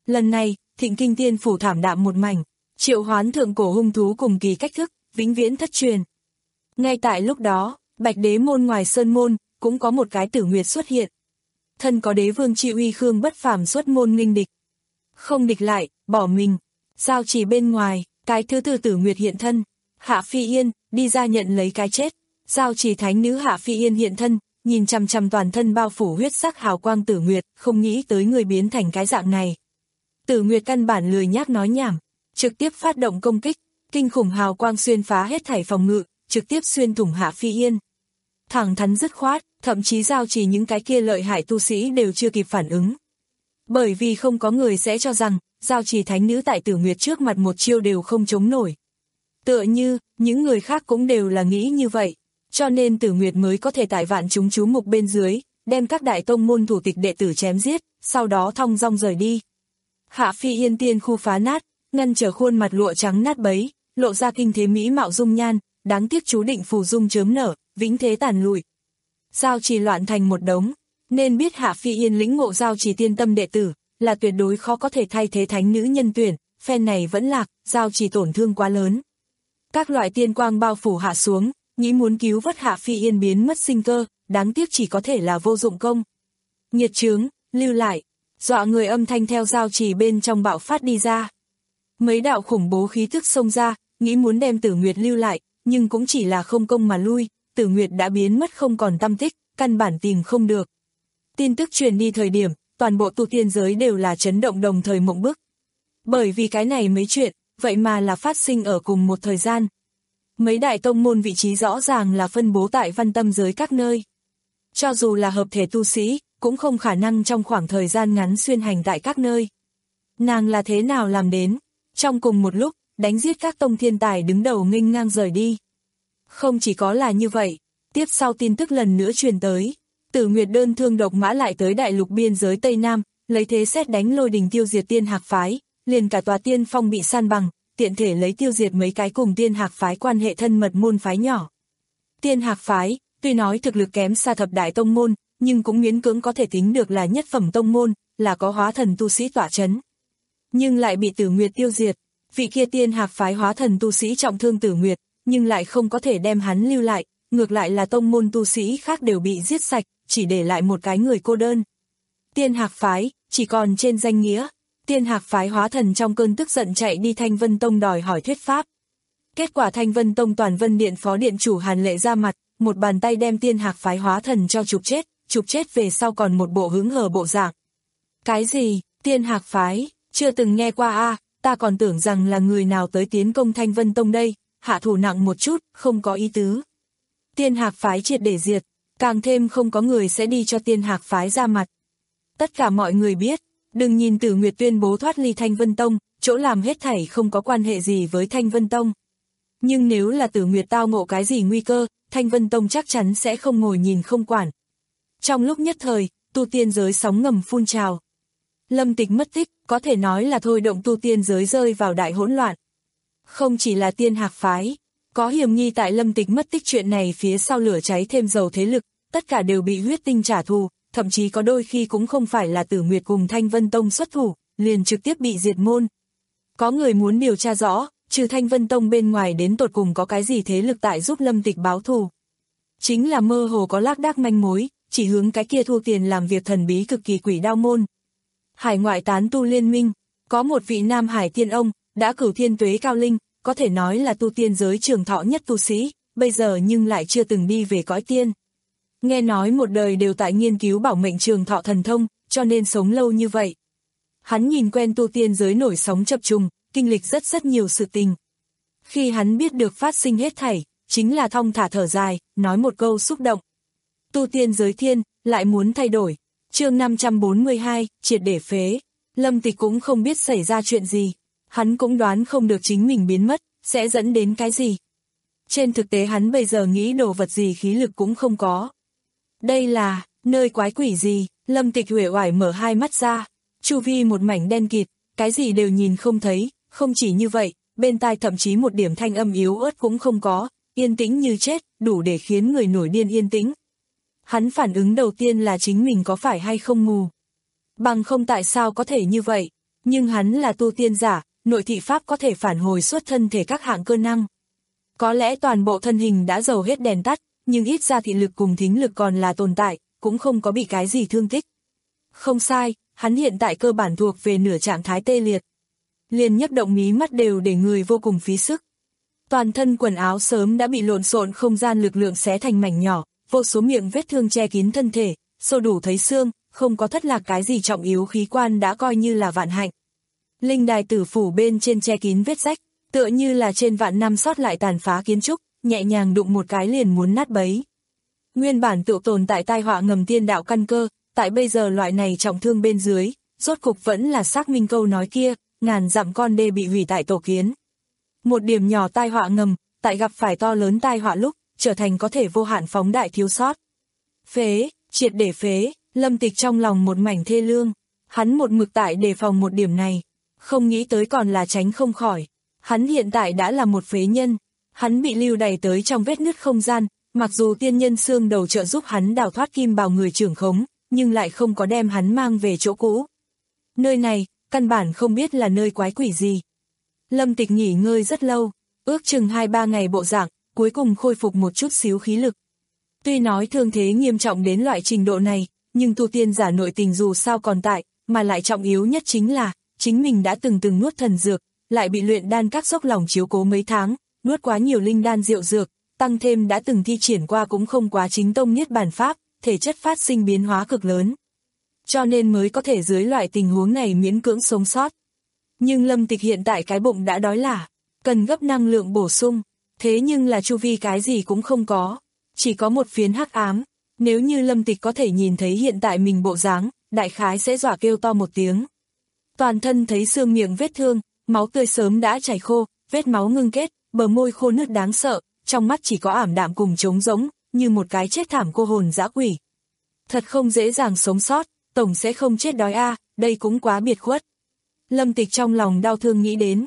Lần này, Thịnh Kinh Tiên phủ thảm đạm một mảnh, triệu hoán thượng cổ hung thú cùng kỳ cách thức, vĩnh viễn thất truyền. Ngay tại lúc đó, Bạch Đế môn ngoài sơn môn, cũng có một cái Tử Nguyệt xuất hiện. Thân có đế vương chi uy khương bất phàm xuất môn nghênh địch. Không địch lại, bỏ mình. Giao Chỉ bên ngoài, cái thứ tư Tử Nguyệt hiện thân. Hạ Phi Yên, đi ra nhận lấy cái chết. Giao Chỉ thánh nữ Hạ Phi Yên hiện thân, nhìn chằm chằm toàn thân bao phủ huyết sắc hào quang Tử Nguyệt, không nghĩ tới người biến thành cái dạng này. Tử Nguyệt căn bản lười nhác nói nhảm, trực tiếp phát động công kích, kinh khủng hào quang xuyên phá hết thảy phòng ngự, trực tiếp xuyên thủng Hạ Phi Yên. Thẳng thắn dứt khoát, thậm chí Giao Chỉ những cái kia lợi hại tu sĩ đều chưa kịp phản ứng. Bởi vì không có người sẽ cho rằng, Giao Chỉ thánh nữ tại Tử Nguyệt trước mặt một chiêu đều không chống nổi. Tựa như, những người khác cũng đều là nghĩ như vậy, cho nên Tử Nguyệt mới có thể tại vạn chúng chú mục bên dưới, đem các đại tông môn thủ tịch đệ tử chém giết, sau đó thong dong rời đi. Hạ Phi Yên tiên khu phá nát, ngăn trở khuôn mặt lụa trắng nát bấy, lộ ra kinh thế mỹ mạo dung nhan, đáng tiếc chú định phù dung chớm nở, vĩnh thế tàn lụi. Giao Chỉ loạn thành một đống, nên biết Hạ Phi Yên lĩnh ngộ Giao Chỉ tiên tâm đệ tử, là tuyệt đối khó có thể thay thế thánh nữ nhân tuyển, phen này vẫn lạc, Giao Chỉ tổn thương quá lớn. Các loại tiên quang bao phủ hạ xuống, nghĩ muốn cứu vớt Hạ Phi Yên biến mất sinh cơ, đáng tiếc chỉ có thể là vô dụng công. Nhiệt chướng, lưu lại, dọa người âm thanh theo Giao Chỉ bên trong bạo phát đi ra. Mấy đạo khủng bố khí tức xông ra, nghĩ muốn đem Tử Nguyệt lưu lại, nhưng cũng chỉ là không công mà lui, Tử Nguyệt đã biến mất không còn tăm tích, căn bản tìm không được. Tin tức truyền đi thời điểm, toàn bộ tu tiên giới đều là chấn động đồng thời mộng bức. Bởi vì cái này mấy chuyện, vậy mà là phát sinh ở cùng một thời gian. Mấy đại tông môn vị trí rõ ràng là phân bố tại văn tâm giới các nơi. Cho dù là hợp thể tu sĩ, cũng không khả năng trong khoảng thời gian ngắn xuyên hành tại các nơi. Nàng là thế nào làm đến? Trong cùng một lúc, đánh giết các tông thiên tài đứng đầu nghênh ngang rời đi. Không chỉ có là như vậy, tiếp sau tin tức lần nữa truyền tới. Tử Nguyệt đơn thương độc mã lại tới đại lục biên giới Tây Nam, lấy thế sét đánh lôi đình tiêu diệt Tiên Hạc phái, liền cả tòa tiên phong bị san bằng, tiện thể lấy tiêu diệt mấy cái cùng Tiên Hạc phái quan hệ thân mật môn phái nhỏ. Tiên Hạc phái, tuy nói thực lực kém xa thập đại tông môn, nhưng cũng miễn cưỡng có thể tính được là nhất phẩm tông môn, là có hóa thần tu sĩ tỏa chấn. Nhưng lại bị Tử Nguyệt tiêu diệt, vị kia Tiên Hạc phái hóa thần tu sĩ trọng thương Tử Nguyệt, nhưng lại không có thể đem hắn lưu lại, ngược lại là tông môn tu sĩ khác đều bị giết sạch, chỉ để lại một cái người cô đơn. Tiên Hạc phái, chỉ còn trên danh nghĩa. Tiên Hạc phái hóa thần trong cơn tức giận chạy đi Thanh Vân Tông đòi hỏi thuyết pháp. Kết quả Thanh Vân Tông Toàn Vân Điện phó điện chủ Hàn Lệ ra mặt, một bàn tay đem Tiên Hạc phái hóa thần cho chụp chết, chụp chết về sau còn một bộ hứng hờ bộ dạng. Cái gì, Tiên Hạc phái, chưa từng nghe qua a, à, ta còn tưởng rằng là người nào tới tiến công Thanh Vân Tông đây, hạ thủ nặng một chút, không có ý tứ. Tiên Hạc phái triệt để diệt, càng thêm không có người sẽ đi cho Tiên Hạc phái ra mặt. Tất cả mọi người biết, đừng nhìn Tử Nguyệt tuyên bố thoát ly Thanh Vân Tông, chỗ làm hết thảy không có quan hệ gì với Thanh Vân Tông. Nhưng nếu là Tử Nguyệt tao ngộ cái gì nguy cơ, Thanh Vân Tông chắc chắn sẽ không ngồi nhìn không quản. Trong lúc nhất thời, tu tiên giới sóng ngầm phun trào. Lâm Tịch mất tích, có thể nói là thôi động tu tiên giới rơi vào đại hỗn loạn. Không chỉ là Tiên Hạc phái, có hiểm nghi tại Lâm Tịch mất tích chuyện này phía sau lửa cháy thêm dầu thế lực, tất cả đều bị huyết tinh trả thù, thậm chí có đôi khi cũng không phải là Tử Nguyệt cùng Thanh Vân Tông xuất thủ, liền trực tiếp bị diệt môn. Có người muốn điều tra rõ, trừ Thanh Vân Tông bên ngoài đến tột cùng có cái gì thế lực tại giúp Lâm Tịch báo thù. Chính là mơ hồ có lác đác manh mối, chỉ hướng cái kia thu tiền làm việc thần bí cực kỳ Quỷ Đao môn. Hải ngoại tán tu liên minh, có một vị Nam Hải tiên ông, đã cửu thiên tuế cao linh, có thể nói là tu tiên giới trường thọ nhất tu sĩ, bây giờ nhưng lại chưa từng đi về cõi tiên. Nghe nói một đời đều tại nghiên cứu bảo mệnh trường thọ thần thông, cho nên sống lâu như vậy. Hắn nhìn quen tu tiên giới nổi sóng chập trùng, kinh lịch rất rất nhiều sự tình. Khi hắn biết được phát sinh hết thảy, chính là thong thả thở dài, nói một câu xúc động. Tu tiên giới thiên, lại muốn thay đổi. Chương năm trăm bốn mươi hai, triệt để phế. Lâm Tịch cũng không biết xảy ra chuyện gì. Hắn cũng đoán không được chính mình biến mất, sẽ dẫn đến cái gì. Trên thực tế hắn bây giờ nghĩ đồ vật gì khí lực cũng không có. Đây là, nơi quái quỷ gì, Lâm Tịch uể oải mở hai mắt ra. Chu vi một mảnh đen kịt, cái gì đều nhìn không thấy, không chỉ như vậy, bên tai thậm chí một điểm thanh âm yếu ớt cũng không có, yên tĩnh như chết, đủ để khiến người nổi điên yên tĩnh. Hắn phản ứng đầu tiên là chính mình có phải hay không mù. Bằng không tại sao có thể như vậy. Nhưng hắn là tu tiên giả, nội thị pháp có thể phản hồi xuất thân thể các hạng cơ năng. Có lẽ toàn bộ thân hình đã dầu hết đèn tắt, nhưng ít ra thị lực cùng thính lực còn là tồn tại, cũng không có bị cái gì thương tích. Không sai, hắn hiện tại cơ bản thuộc về nửa trạng thái tê liệt. Liền nhấc động mí mắt đều để người vô cùng phí sức. Toàn thân quần áo sớm đã bị lộn xộn không gian lực lượng xé thành mảnh nhỏ, vô số miệng vết thương che kín thân thể, sâu đủ thấy xương, không có thất lạc cái gì trọng yếu khí quan đã coi như là vạn hạnh. Linh đài tử phủ bên trên che kín vết rách, tựa như là trên vạn năm sót lại tàn phá kiến trúc, nhẹ nhàng đụng một cái liền muốn nát bấy. Nguyên bản tự tồn tại tai họa ngầm tiên đạo căn cơ, tại bây giờ loại này trọng thương bên dưới, rốt cục vẫn là xác minh câu nói kia, ngàn dặm con đê bị hủy tại tổ kiến. Một điểm nhỏ tai họa ngầm, tại gặp phải to lớn tai họa lúc, trở thành có thể vô hạn phóng đại thiếu sót. Phế, triệt để phế, Lâm Tịch trong lòng một mảnh thê lương, hắn một mực tại đề phòng một điểm này, không nghĩ tới còn là tránh không khỏi. Hắn hiện tại đã là một phế nhân, hắn bị lưu đày tới trong vết nứt không gian, mặc dù tiên nhân xương đầu trợ giúp hắn đào thoát kim bào người trưởng khống, nhưng lại không có đem hắn mang về chỗ cũ. Nơi này, căn bản không biết là nơi quái quỷ gì. Lâm Tịch nghỉ ngơi rất lâu, ước chừng hai ba ngày bộ dạng, cuối cùng khôi phục một chút xíu khí lực. Tuy nói thương thế nghiêm trọng đến loại trình độ này, nhưng tu tiên giả nội tình dù sao còn tại, mà lại trọng yếu nhất chính là, chính mình đã từng từng nuốt thần dược, lại bị luyện đan các dốc lòng chiếu cố mấy tháng, nuốt quá nhiều linh đan rượu dược, tăng thêm đã từng thi triển qua cũng không quá chính tông niết bàn pháp, thể chất phát sinh biến hóa cực lớn. Cho nên mới có thể dưới loại tình huống này miễn cưỡng sống sót. Nhưng Lâm Tịch hiện tại cái bụng đã đói lả, cần gấp năng lượng bổ sung, thế nhưng là chu vi cái gì cũng không có, chỉ có một phiến hắc ám. Nếu như Lâm Tịch có thể nhìn thấy hiện tại mình bộ dáng, đại khái sẽ dọa kêu to một tiếng. Toàn thân thấy xương miệng vết thương, máu tươi sớm đã chảy khô, vết máu ngưng kết, bờ môi khô nứt đáng sợ, trong mắt chỉ có ảm đạm cùng trống rỗng, như một cái chết thảm cô hồn dã quỷ. Thật không dễ dàng sống sót, tổng sẽ không chết đói a, à, đây cũng quá biệt khuất. Lâm Tịch trong lòng đau thương nghĩ đến.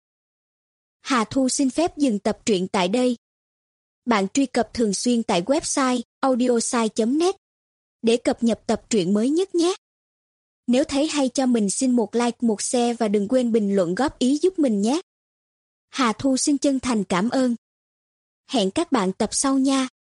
Hà Thu xin phép dừng tập truyện tại đây. Bạn truy cập thường xuyên tại website audiosai chấm net để cập nhật tập truyện mới nhất nhé. Nếu thấy hay cho mình xin một like, một share và đừng quên bình luận góp ý giúp mình nhé. Hà Thu xin chân thành cảm ơn. Hẹn các bạn tập sau nha.